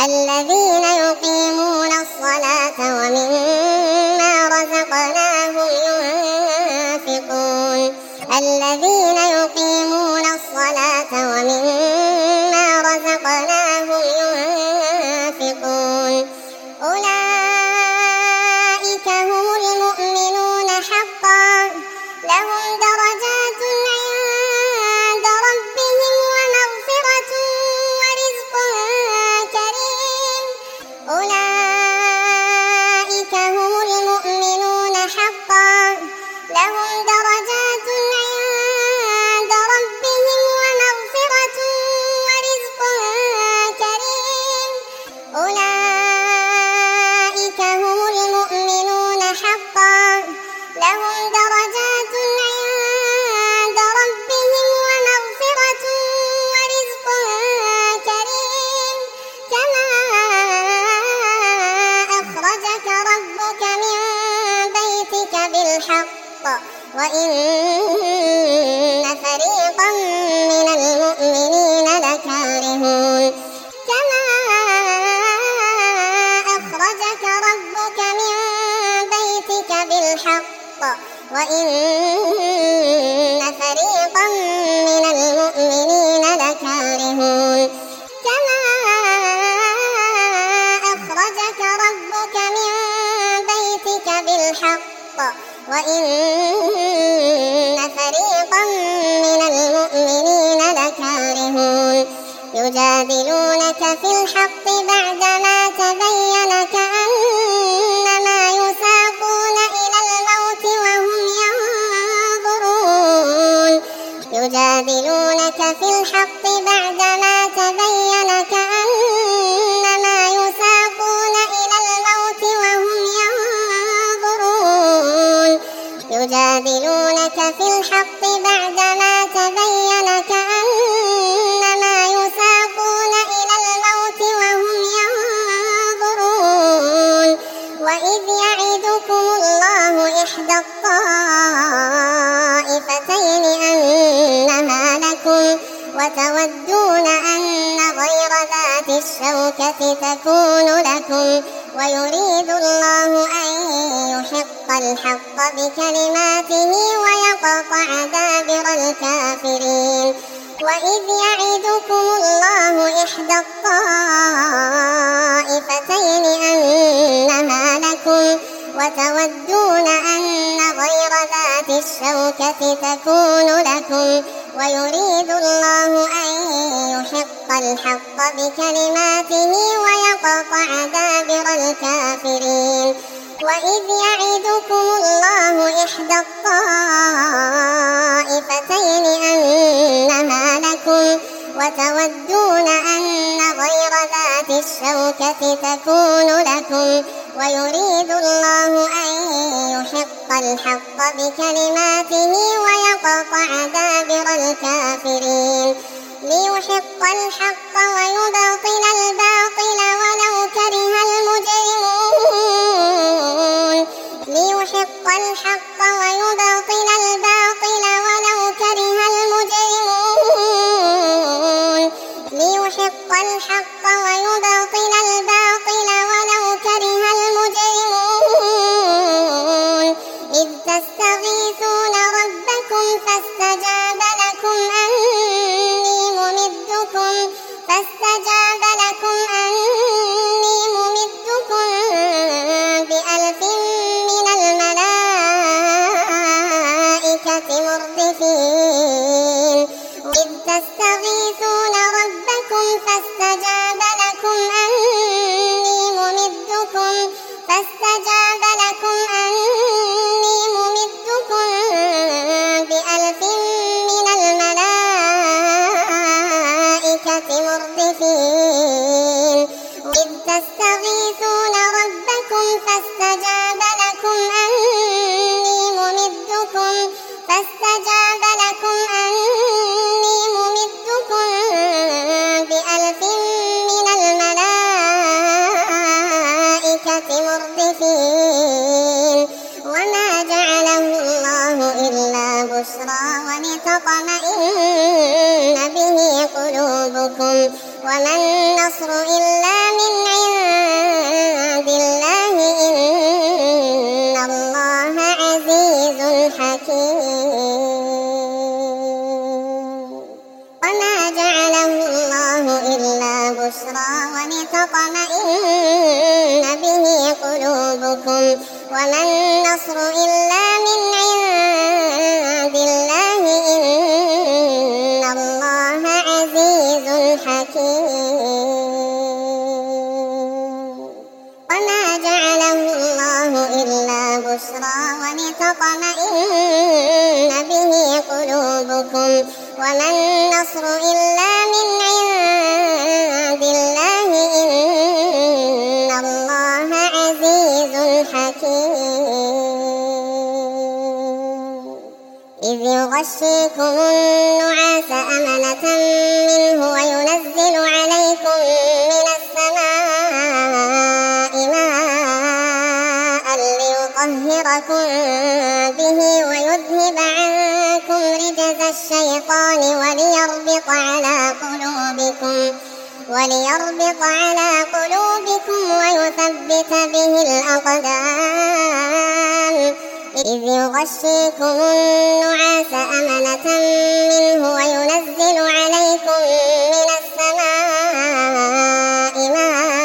أولئك هم المؤمنون حقا لهم درجات عند ربهم ومغفرة ورزق كريم وإن فريقا من المؤمنين لكارهون يجادلونك في الحق بعدما تبين كأنما يساقون إلى الموت وهم ينظرون يجادلونك في الحق بعدما تبين كأنما يساقون إلى الموت وهم ينظرون يجادلونك في الحق بعدما تبين كأنما يساقون إلى الموت وهم ينظرون وإذ يعدكم الله إحدى الطائفتين أنها لكم وتودون أن غير ذات الشوكة تكون لكم ويريد الله أن يحق الحق بكلماته ويقطع دابر الكافرين وإذ يعدكم الله إحدى الطائفتين أنها لكم وتودون أن غير ذات الشوكة تكون لكم ويريد الله أن يحق الحق بكلماته ويقطع دابر الكافرين وإذ يعدكم الله إحدى الطائفتين أنها لكم وتودون أن غير ذات الشوكة تكون لكم ويريد الله أن يحق الحق بكلماته ويقطع دابر الكافرين ليحق الحق ويبطل الباطل ولو كره المجرمون ليحق الحق ويبطل الباطل ولو كره المجرمون ليحق الحق ويبطل الباطل ولو كره المجرمون إذ تستغيثون ربكم فاستجاب لكم أني ممدكم بألف من الملائكة مردفين إذ تستغيثون ربكم فاستجاب لكم أني ممدكم بألف من الملائكة مردفين إذ تستغيثون ربكم فاستجاب لكم أني ممدكم بألف من الملائكة مردفين وما جعله الله إلا بشرى ولتطمئن به قلوبكم وما النصر إلا من عند الله إن الله عزيز حكيم وما جعله الله إلا بشرى ولتطمئن به قلوبكم وما النصر إلا من عند الله إن الله عزيز حكيم وما جعله الله إلا بشرى ولتطمئن به قلوبكم وما النصر إلا من عند الله إن الله عزيز حكيم إذ يغشيكم النعاس أمنة منه وينزل عليكم من السماء ماء ليطهركم به ويذهب عنكم رجز الشيطان وليربط على قلوبكم ويثبت به الأقدام إذ يغشيكم النعاس أمنة منه وينزل عليكم من السماء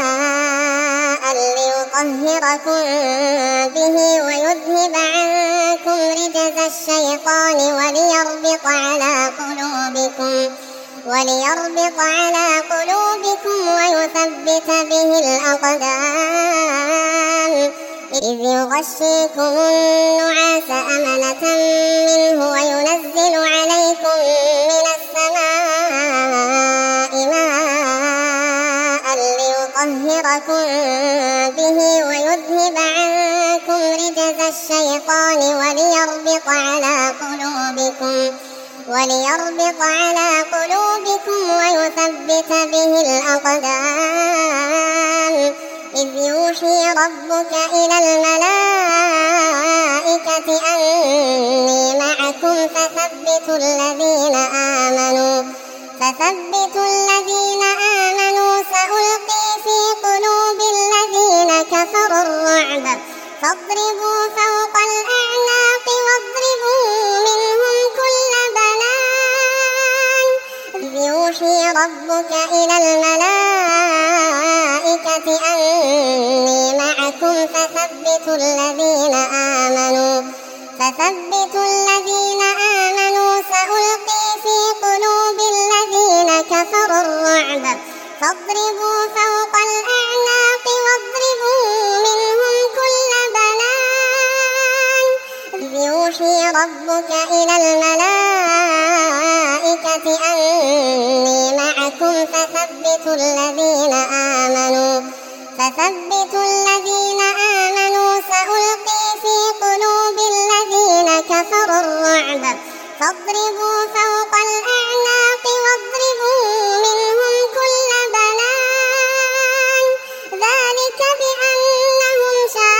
ماء ليطهركم به ويذهب عنكم الشيطان وليربط على قلوبكم ويثبت به الأقدام إذ يغشيكم النعاس أمنة منه وينزل عليكم من السماء ماء ليطهركم به ويذهب عنكم رجز الشيطان وليربط على قلوبكم ويثبت به الأقدام إذ يوحي ربك إلى الملائكة أني معكم فثبتوا الذين آمنوا سألقي في قلوب الذين كفروا الرعب فاضربوا فوق الأعناق واضربوا منهم كل بنان إذ يوحي ربك إلى الملائكة أني معكم فثبتوا الذين آمنوا سألقي في قلوب الذين كفروا الرعب فاضربوا فوق الأعناق واضربوا منهم كل بنان إذ يوحي ربك إلى الملائكة أني معكم فثبتوا الذين آمنوا سألقي في قلوب الذين كفروا الرعب فاضربوا فوق الأعناق واضربوا منهم كل بنان ذلك بأنهم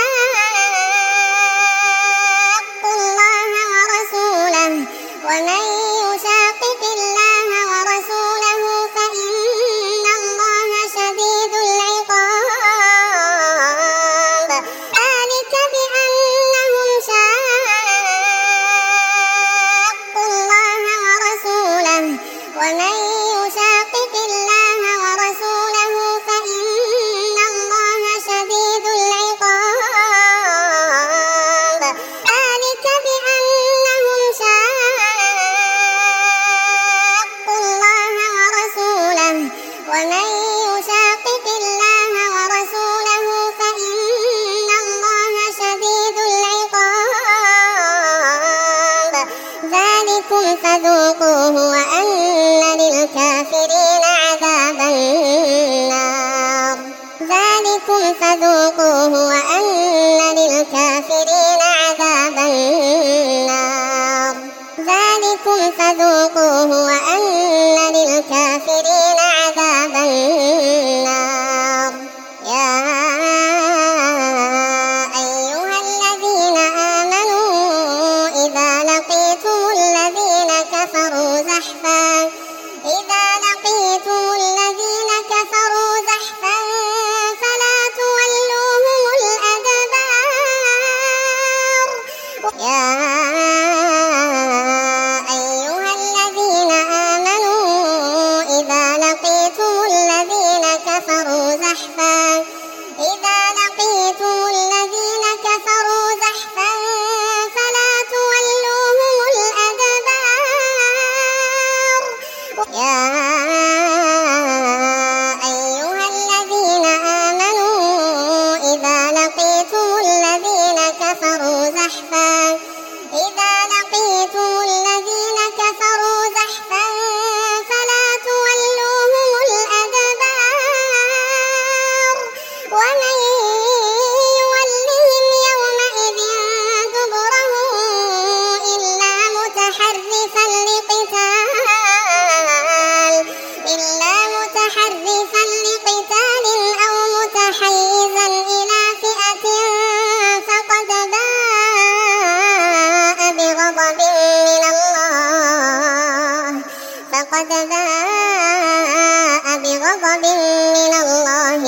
شاقوا الله ورسوله ومن يشاقق الله ورسوله فإن الله شديد العقاب ذلك بأنهم شاقوا الله ورسوله ومن يشاقق الله ورسوله فإن الله شديد العقاب ذلك بأنهم شاقوا الله ورسوله ومن يشاقق الله ورسوله فإن الله شديد العقاب ذلكم فذوقوه وأن للكافرين عذاب النار ذلكم فذوقوه وأن للكافرين عذاب النار ذلكم فذوقوه وأن للكافرين عذاب النار يا أيها الذين آمنوا إذا لقيتم الذين كفروا زحفا فلا تولوهم الأدبار يا أيها الذين آمنوا إذا لقيتم الذين كفروا زحفا فلا تولوهم الأدبار يا أيها الذين آمنوا إذا لقيتم الذين كفروا زحفا فلا تولوهم الأدبار ومن يولهم يومئذ دبره إلا متحرفا لقتال أو متحيزا إلى فئة فقد باء بغضب من الله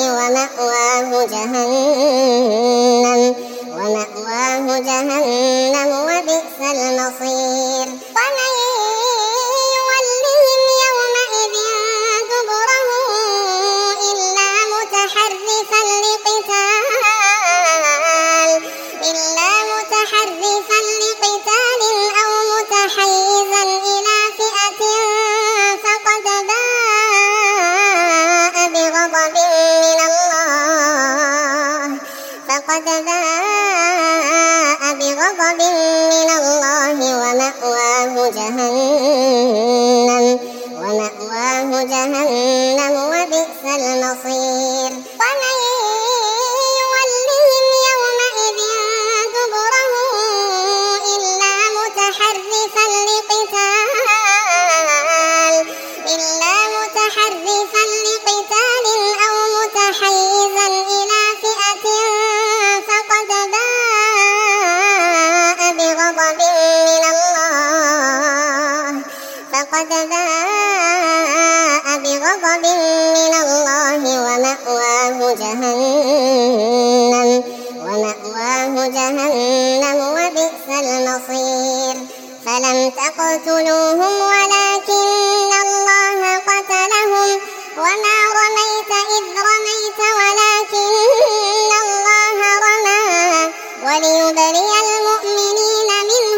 ومأواه جهنم وبئس المصير ومن يولهم يومئذ دبره إلا متحرفا لقتال فقد باء بغضب من الله ومأواه جهنم وبئس المصير. ومن يولهم يومئذ دبره إلا متحرفا لقتال أو متحيزا إلى فئة فقد باء بغضب من الله ومأواه جهنم وبئس المصير. فلم تقتلوهم ولكن الله قتلهم وما رميت إذ رميت ولكن الله رمى وليبلي المؤمنين منه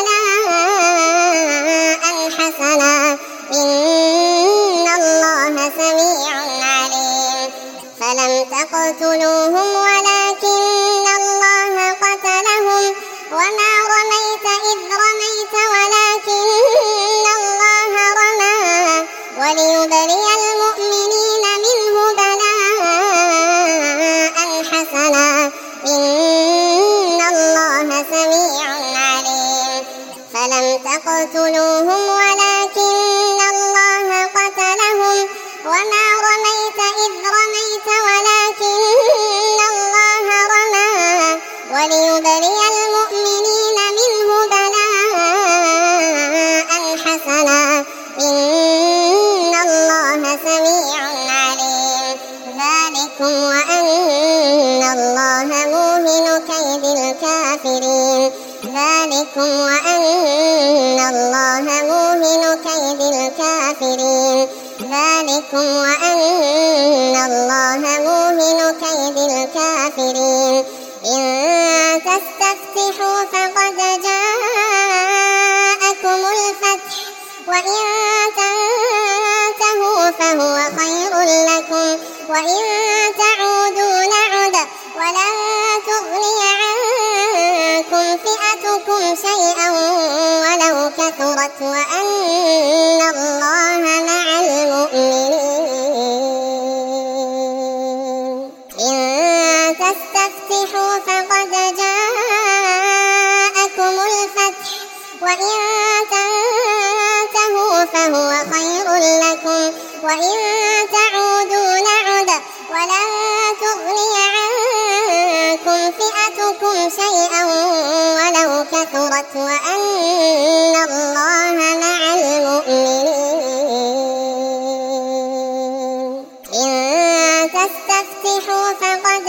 بلاء حسنا إن الله سميع عليم. فلم تقتلوهم ولكن الله قتلهم وما رميت إذ رميت ولكن الله رمى وليبلي المؤمنين منه بلاء حسنا إن الله سميع عليم. فلم تقتلوهم ولكن الله قتلهم وما رميت إذ رميت ولكن الله رمى وليبلي المؤمنين منه بلاء حسنا إن الله سميع عليم. ذلكم وأن الله موهن كيد الكافرين. إن تستفتحوا فقد جاءكم الفتح وإن تنتهوا فهو خير لكم وإن تعودوا نعد ولن تغني عنكم فئتكم شيئا ولو كثرت وأن الله مع المؤمنين. إن تستفتحوا فقد جاءكم الفتح وإن تنتهوا فهو خير لكم وإن تعودوا نعد ولن تغني عنكم فئتكم شيئا ولو كثرت وأن الله مع المؤمنين. إن تستفتحوا فقد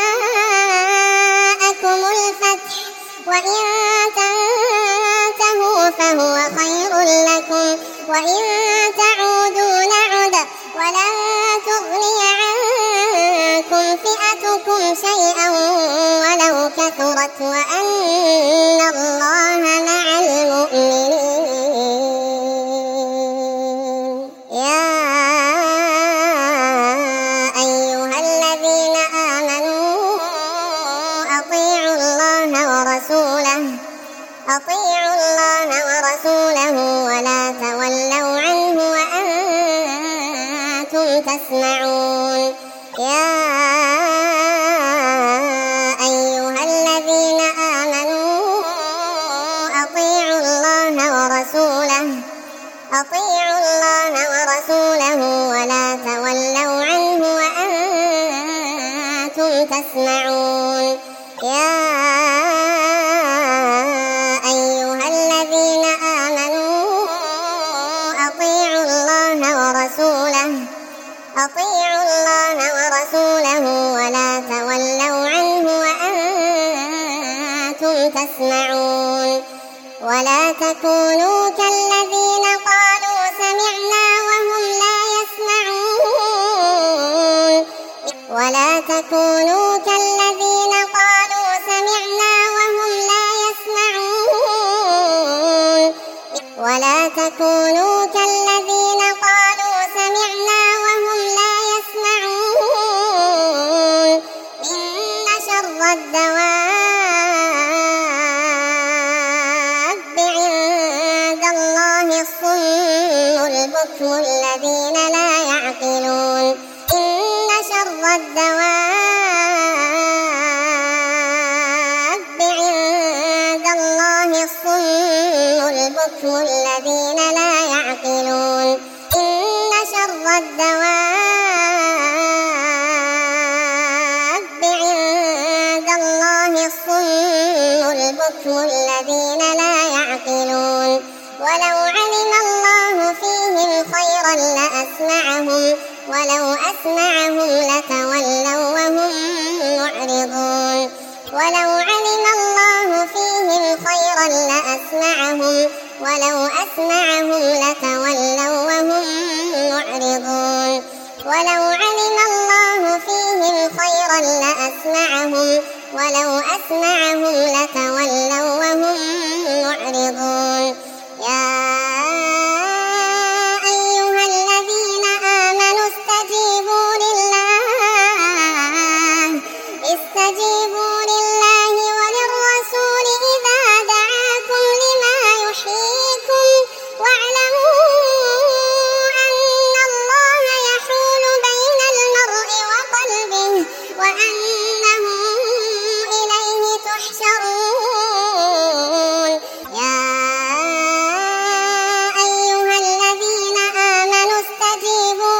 جاءكم الفتح وإن تنتهوا فهو خير لكم وإن تعودوا نعد ولن تغني عنكم فئتكم شيئا ولو كثرت وأن الله مع المؤمنين. يا أيها الذين آمنوا أطيعوا الله ورسوله ولا تولوا عنه وأنتم تسمعون. يا أيها الذين آمنوا أطيعوا الله ورسوله ولا تولوا عنه وأنتم تسمعون. يا أيها الذين آمنوا أطيعوا الله ورسوله ولا تولوا عنه وأنتم تسمعون. ولا تكونوا كالذين قالوا سمعنا وهم لا يسمعون. ولا تكونوا كالذين قالوا سمعنا وهم لا يسمعون. ولا تكونوا كالذين قالوا سمعنا وهم لا يسمعون. إن شر الدواب البكم الذين لا يعقلون إن شر الدواب عند الله الصم البكم الذين لا يعقلون إن شر الدواب عند الله الصم البكم الذين لا يعقلون ولو علم الله فيهم خيرا لأسمعهم ولو أسمعهم لتولوا وهم معرضون ولو علم الله فيهم خيرا لأسمعهم ولو أسمعهم لتولوا وهم معرضون ولو علم الله فيهم خيرا لأسمعهم ولو أسمعهم لتولوا وهم معرضون يا أيها الذين آمنوا استجيبوا لله وللرسول إذا دعاكم لما يحييكم واعلموا أن الله يحول بين المرء وقلبه وأنه إليه تحشرون يا أيها الذين آمنوا استجيبوا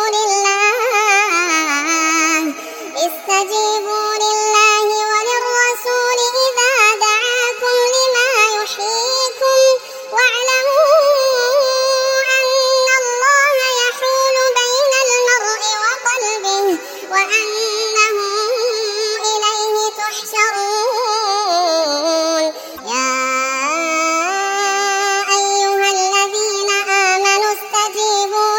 لله وللرسول إذا دعاكم لما يحييكم واعلموا أن الله يحول بين المرء وقلبه وأنه إليه تحشرون يا أيها الذين آمنوا استجيبوا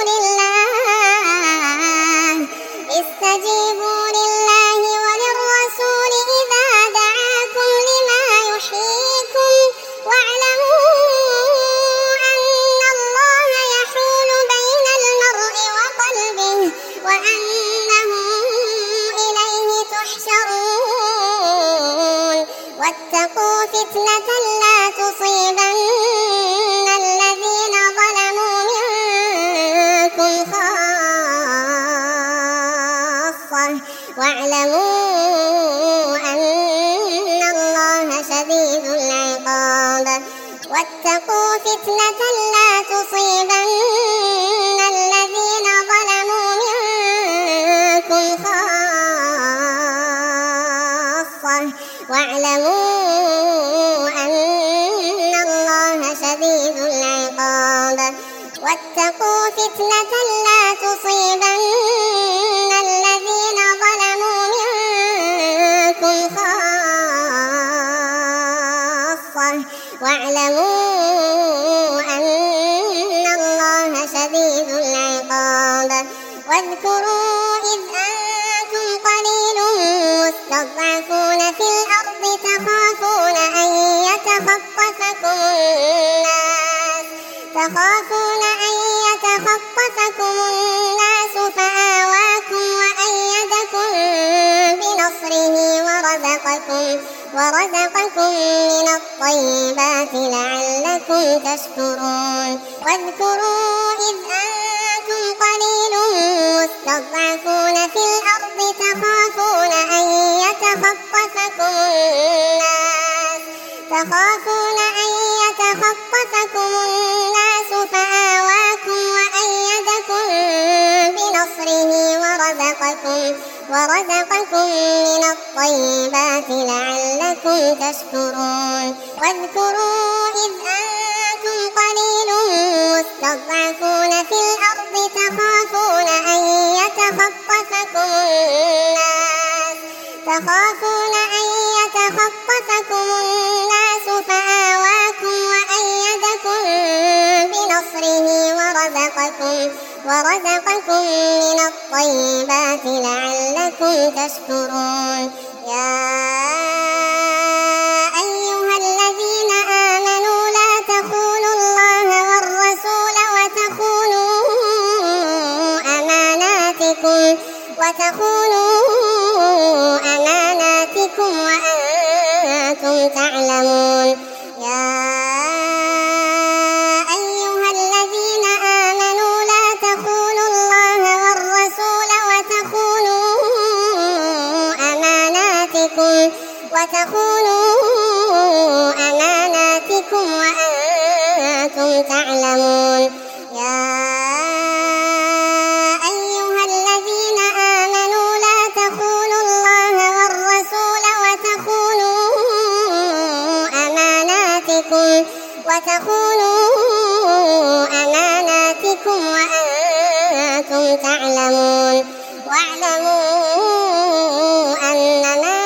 لله وللرسول إذا دعاكم لما يحييكم واعلموا أن الله يحول بين المرء وقلبه وأنه إليه تحشرون واتقوا فتنة لا تصيبن الذين ظلموا منكم خاصة واعلموا أن الله شديد العقاب واتقوا فتنة لا تصيبن الذين ظلموا منكم خاصة واعلموا أن الله شديد العقاب واتقوا فتنة لا تصيبن الذين ظلموا منكم خاصة واعلموا أن الله شديد العقاب واذكروا إذ أنتم قليل مستضعفون في الأرض تخافون أن يتخطفكم الناس فآواكم وأيدكم بنصره ورزقكم من الطيبات لعلكم تشكرون واذكروا إذ أنتم قليل مستضعفون في الأرض تخافون أن يتخطفكم الناس فآواكم وأيدكم بنصره ورزقكم من الطيبات لعلكم تشكرون واذكروا إذ أنتم قليل مستضعفون في الأرض تخافون أن يتخطفكم الناس فآواكم وأيدكم بنصره ورزقكم من الطيبات لعلكم تشكرون يا أيها الذين آمنوا لا تخونوا الله والرسول وتخونوا أماناتكم وأنتم تعلمون يا أيها الذين آمنوا لا وتخونوا أماناتكم وأنتم تعلمون يا أيها الذين آمنوا لا تخونوا الله والرسول وتخونوا أماناتكم وأنتم تعلمون واعلموا أنما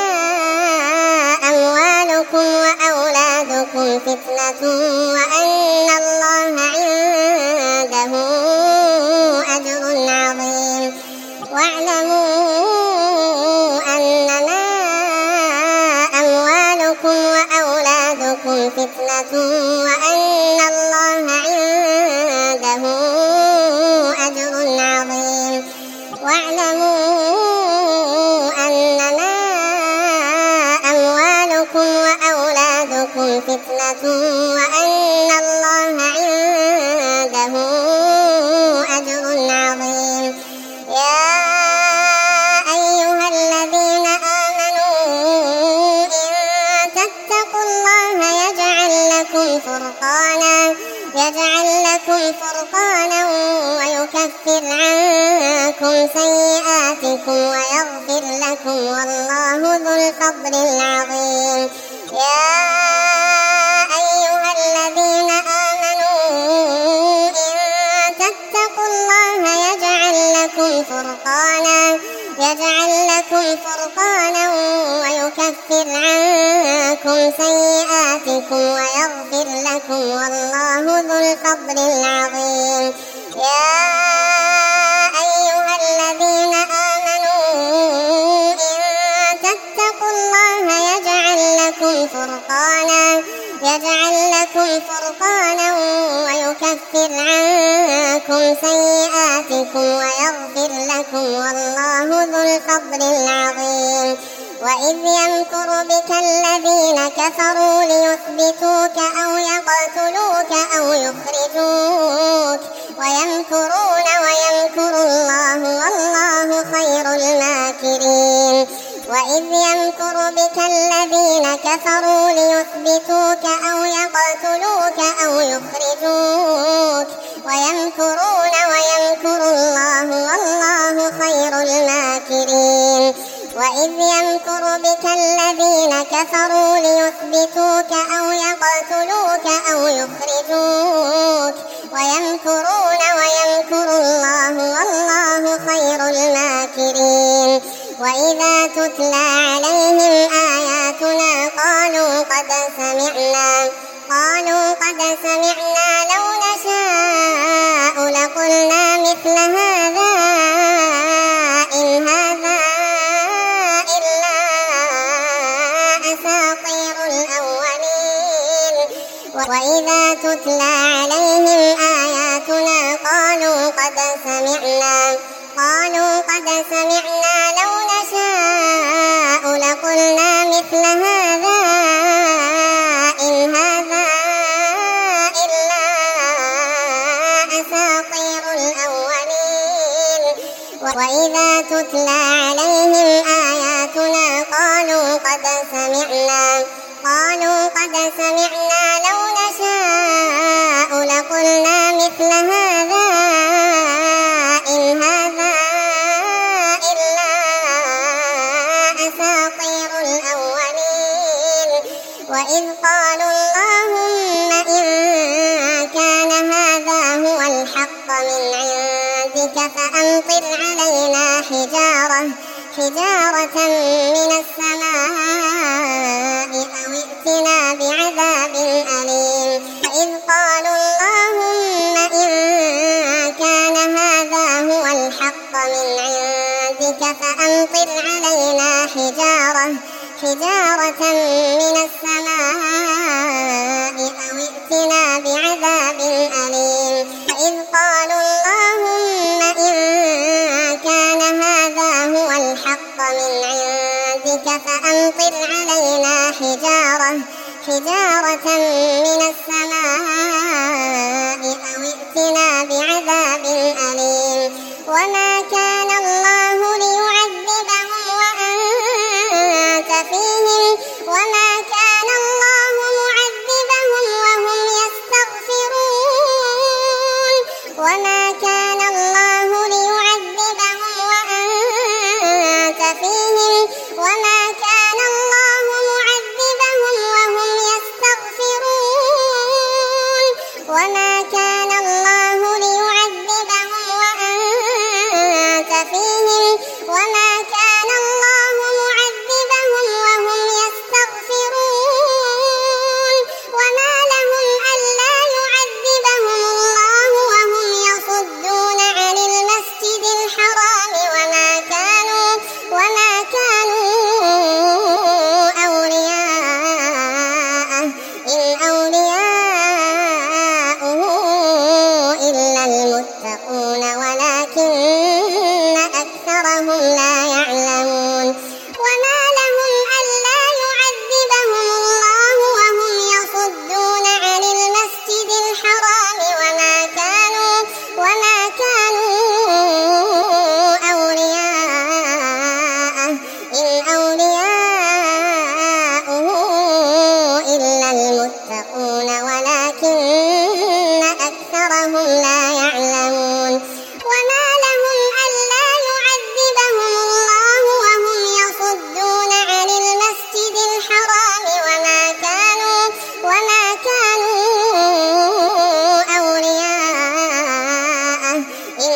أموالكم وأولادكم فتنة وأن الله عنده أجر عظيم واعلموا أنما أموالكم وأولادكم فتنة وأن الله عنده أجر عظيم واعلموا أنما أموالكم وأولادكم فتنة وأن الله عنده أجر عظيم يا أيها الذين آمنوا إن تتقوا الله يجعل لكم فرقانا ويكفر عنكم سيئاتكم ويغفر لكم والله ذو الفضل العظيم يا أيها الذين آمنوا إن تتقوا الله يجعل لكم فرقانا ويكفر عنكم سيئاتكم ويغفر لكم والله ذو الفضل العظيم يا أيها الذين آمنوا إن تتقوا الله يجعل لكم فرقانا ويكفر عنكم سيئاتكم ويغفر لكم والله ذو الفضل العظيم وإذ يمكر بك الذين كفروا ليثبتوك أو يقتلوك أو يخرجوك ويمكرون ويمكر الله والله خير الماكرين وإذ يمكر بك الذين كفروا ليثبتوك أو يقتلوك أو يخرجوك ويمكرون ويمكر الله والله خير الماكرين وإذ يمكر بك الذين كفروا ليثبتوك أو يقتلوك أو يخرجوك ويمكرون ويمكر الله والله خير الماكرين وإذا تتلى عليهم آياتنا قالوا قد سمعنا لو نشاء لقلنا مثل هذا إن هذا إلا أساطير الأولين وإذا تتلى عليهم آياتنا قالوا قد سمعنا لو نشاء لقلنا مثل هذا إن هذا إلا أساطير الأولين وإذا تتلى عليهم آياتنا قالوا قد سمعنا لو نشاء لقلنا مثل هذا إن هذا إلا أساطير الأولين وإذ قالوا اللهم إن كان هذا هو الحق من عندك فأمطر علينا حجارة من السماء أو ائتنا بعذاب أليم فإذ قالوا اللهم إن كان هذا هو الحق من عندك فأمطر علينا حجارة من السماء أو ائتنا بعذاب أليم فإذ قالوا اللهم إن كان هذا هو الحق من عندك فأمطر علينا حجارة من السماء أو ائتنا بعذاب أليم وما كان الله ليعذبهم وأنت فيهم ولكن أكثرهم لا يعلمون وما لهم ألا يعذبهم الله وهم يصدون عن المسجد الحرام وما كانوا أولياءه إن أولياؤه إلا المتقون ولكن أكثرهم لا يعلمون وما لهم ألا يعذبهم الله وهم يصدون عن المسجد الحرام وما كانوا أولياءه إن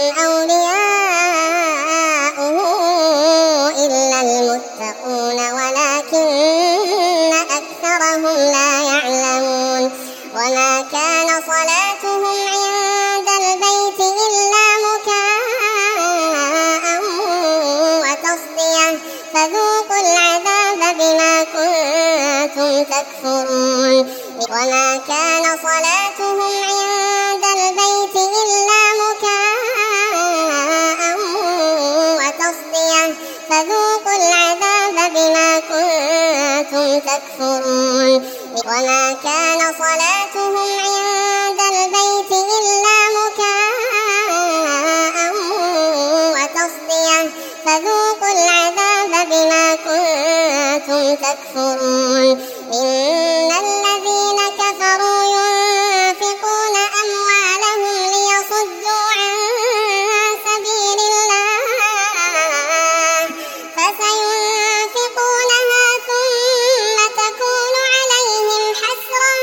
أولياؤه إلا المتقون ولكن أكثرهم لا يعلمون وما كان صلاتهم عند البيت إلا مكاء وتصدية فذوقوا العذاب بما كنتم تكفرون وما كان صلاتهم عند البيت إلا مكاء وتصدية فذوقوا العذاب بما كنتم تكفرون وما كان صلاتهم عند البيت إلا مكاء وتصدية فذوقوا العذاب بما كنتم تكفرون إن الذين كفروا ينفقون أموالهم ليصدوا عن سبيل الله فسينفقونها ثم تكون عليهم حسرة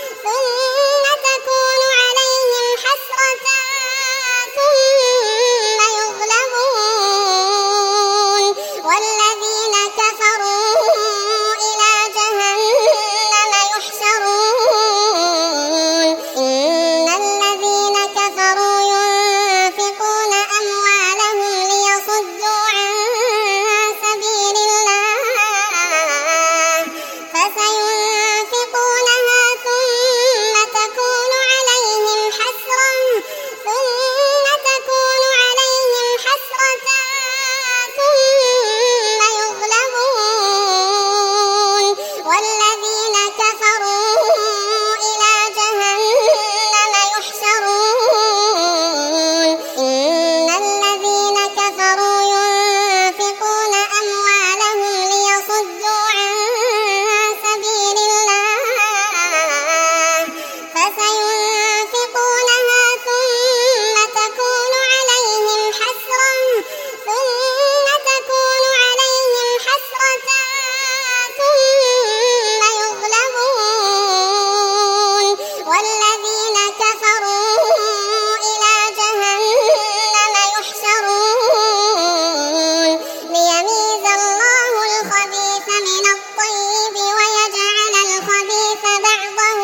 ثم يغلبون والذين كفروا إلى جهنم يحشرون إن الذين كفروا ينفقون أموالهم ليصدوا عن سبيل الله فسينفقونها ثم تكون عليهم حسرة ثم يغلبون والذين كفروا إلى جهنم يحشرون إن الذين كفروا ينفقون أموالهم ليصدوا عن سبيل الله فسينفقونها ثم تكون عليهم حسرة ثم يغلبون والذين كفروا إلى جهنم يحشرون ليميز الله الخبيث من الطيب ويجعل الخبيث بعضه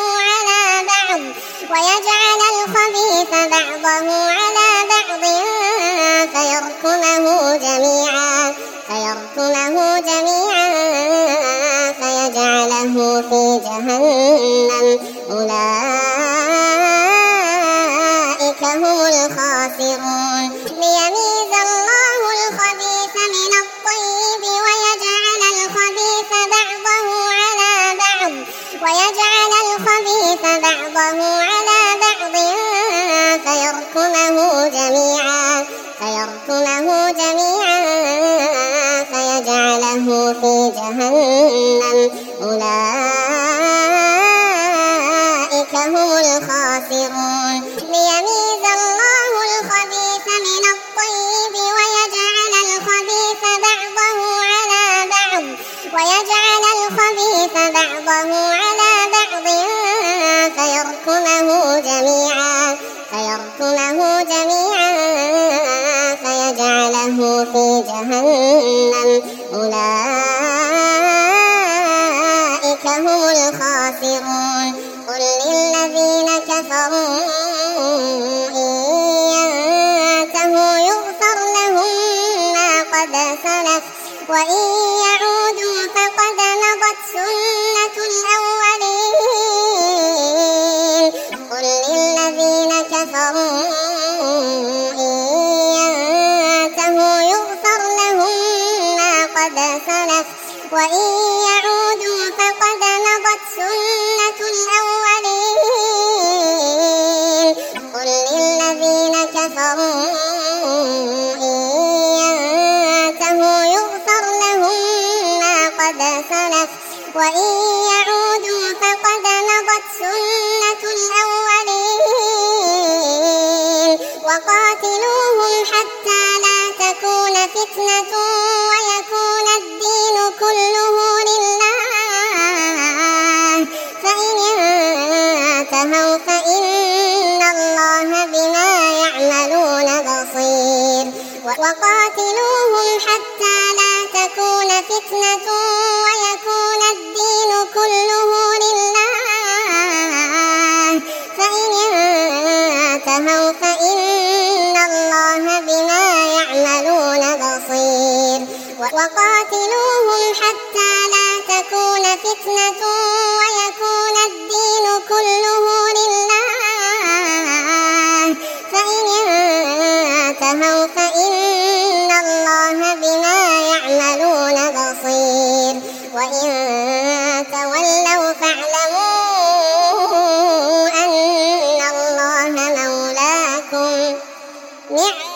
على بعض فيركمه جميعا فيجعله في جهنم أولئك هم الخاسرون ليميز الله الخبيث من الطيب ويجعل الخبيث بعضه على بعض فيركمه جميعا فيجعله في جهنم أولئك هم الخاسرون ليميز الله الخبيث من الطيب ويجعل الخبيث بعضه على بعض فيركمه جميعا فيجعله في جهنم أولئك هم الخاسرون قل للذين كفروا إن ينتهوا يغفر لهم ما قد سلف وإن يعودوا فقد مضت سنة الأولين قل للذين كفروا إن وإن يعودوا فقد مضت سنة الأولين قل للذين كفروا إن ينتهوا يغفر لهم ما قد سلف وإن يعودوا فقد مضت سنة الأولين وقاتلوهم حتى لا تكون فتنة ويكون الدين كله لله فإن انتهوا فإن الله بما يعملون بصير وقاتلوهم حتى لا تكون فتنة ويكون الدين كله لله فإن انتهوا فإن الله بما يعملون بصير وقاتلوهم حتى لا تكون فتنة ويكون الدين كله لله فإن انتهوا فإن الله بما يعملون بصير وإن تولوا فاعلموا أن الله مولاكم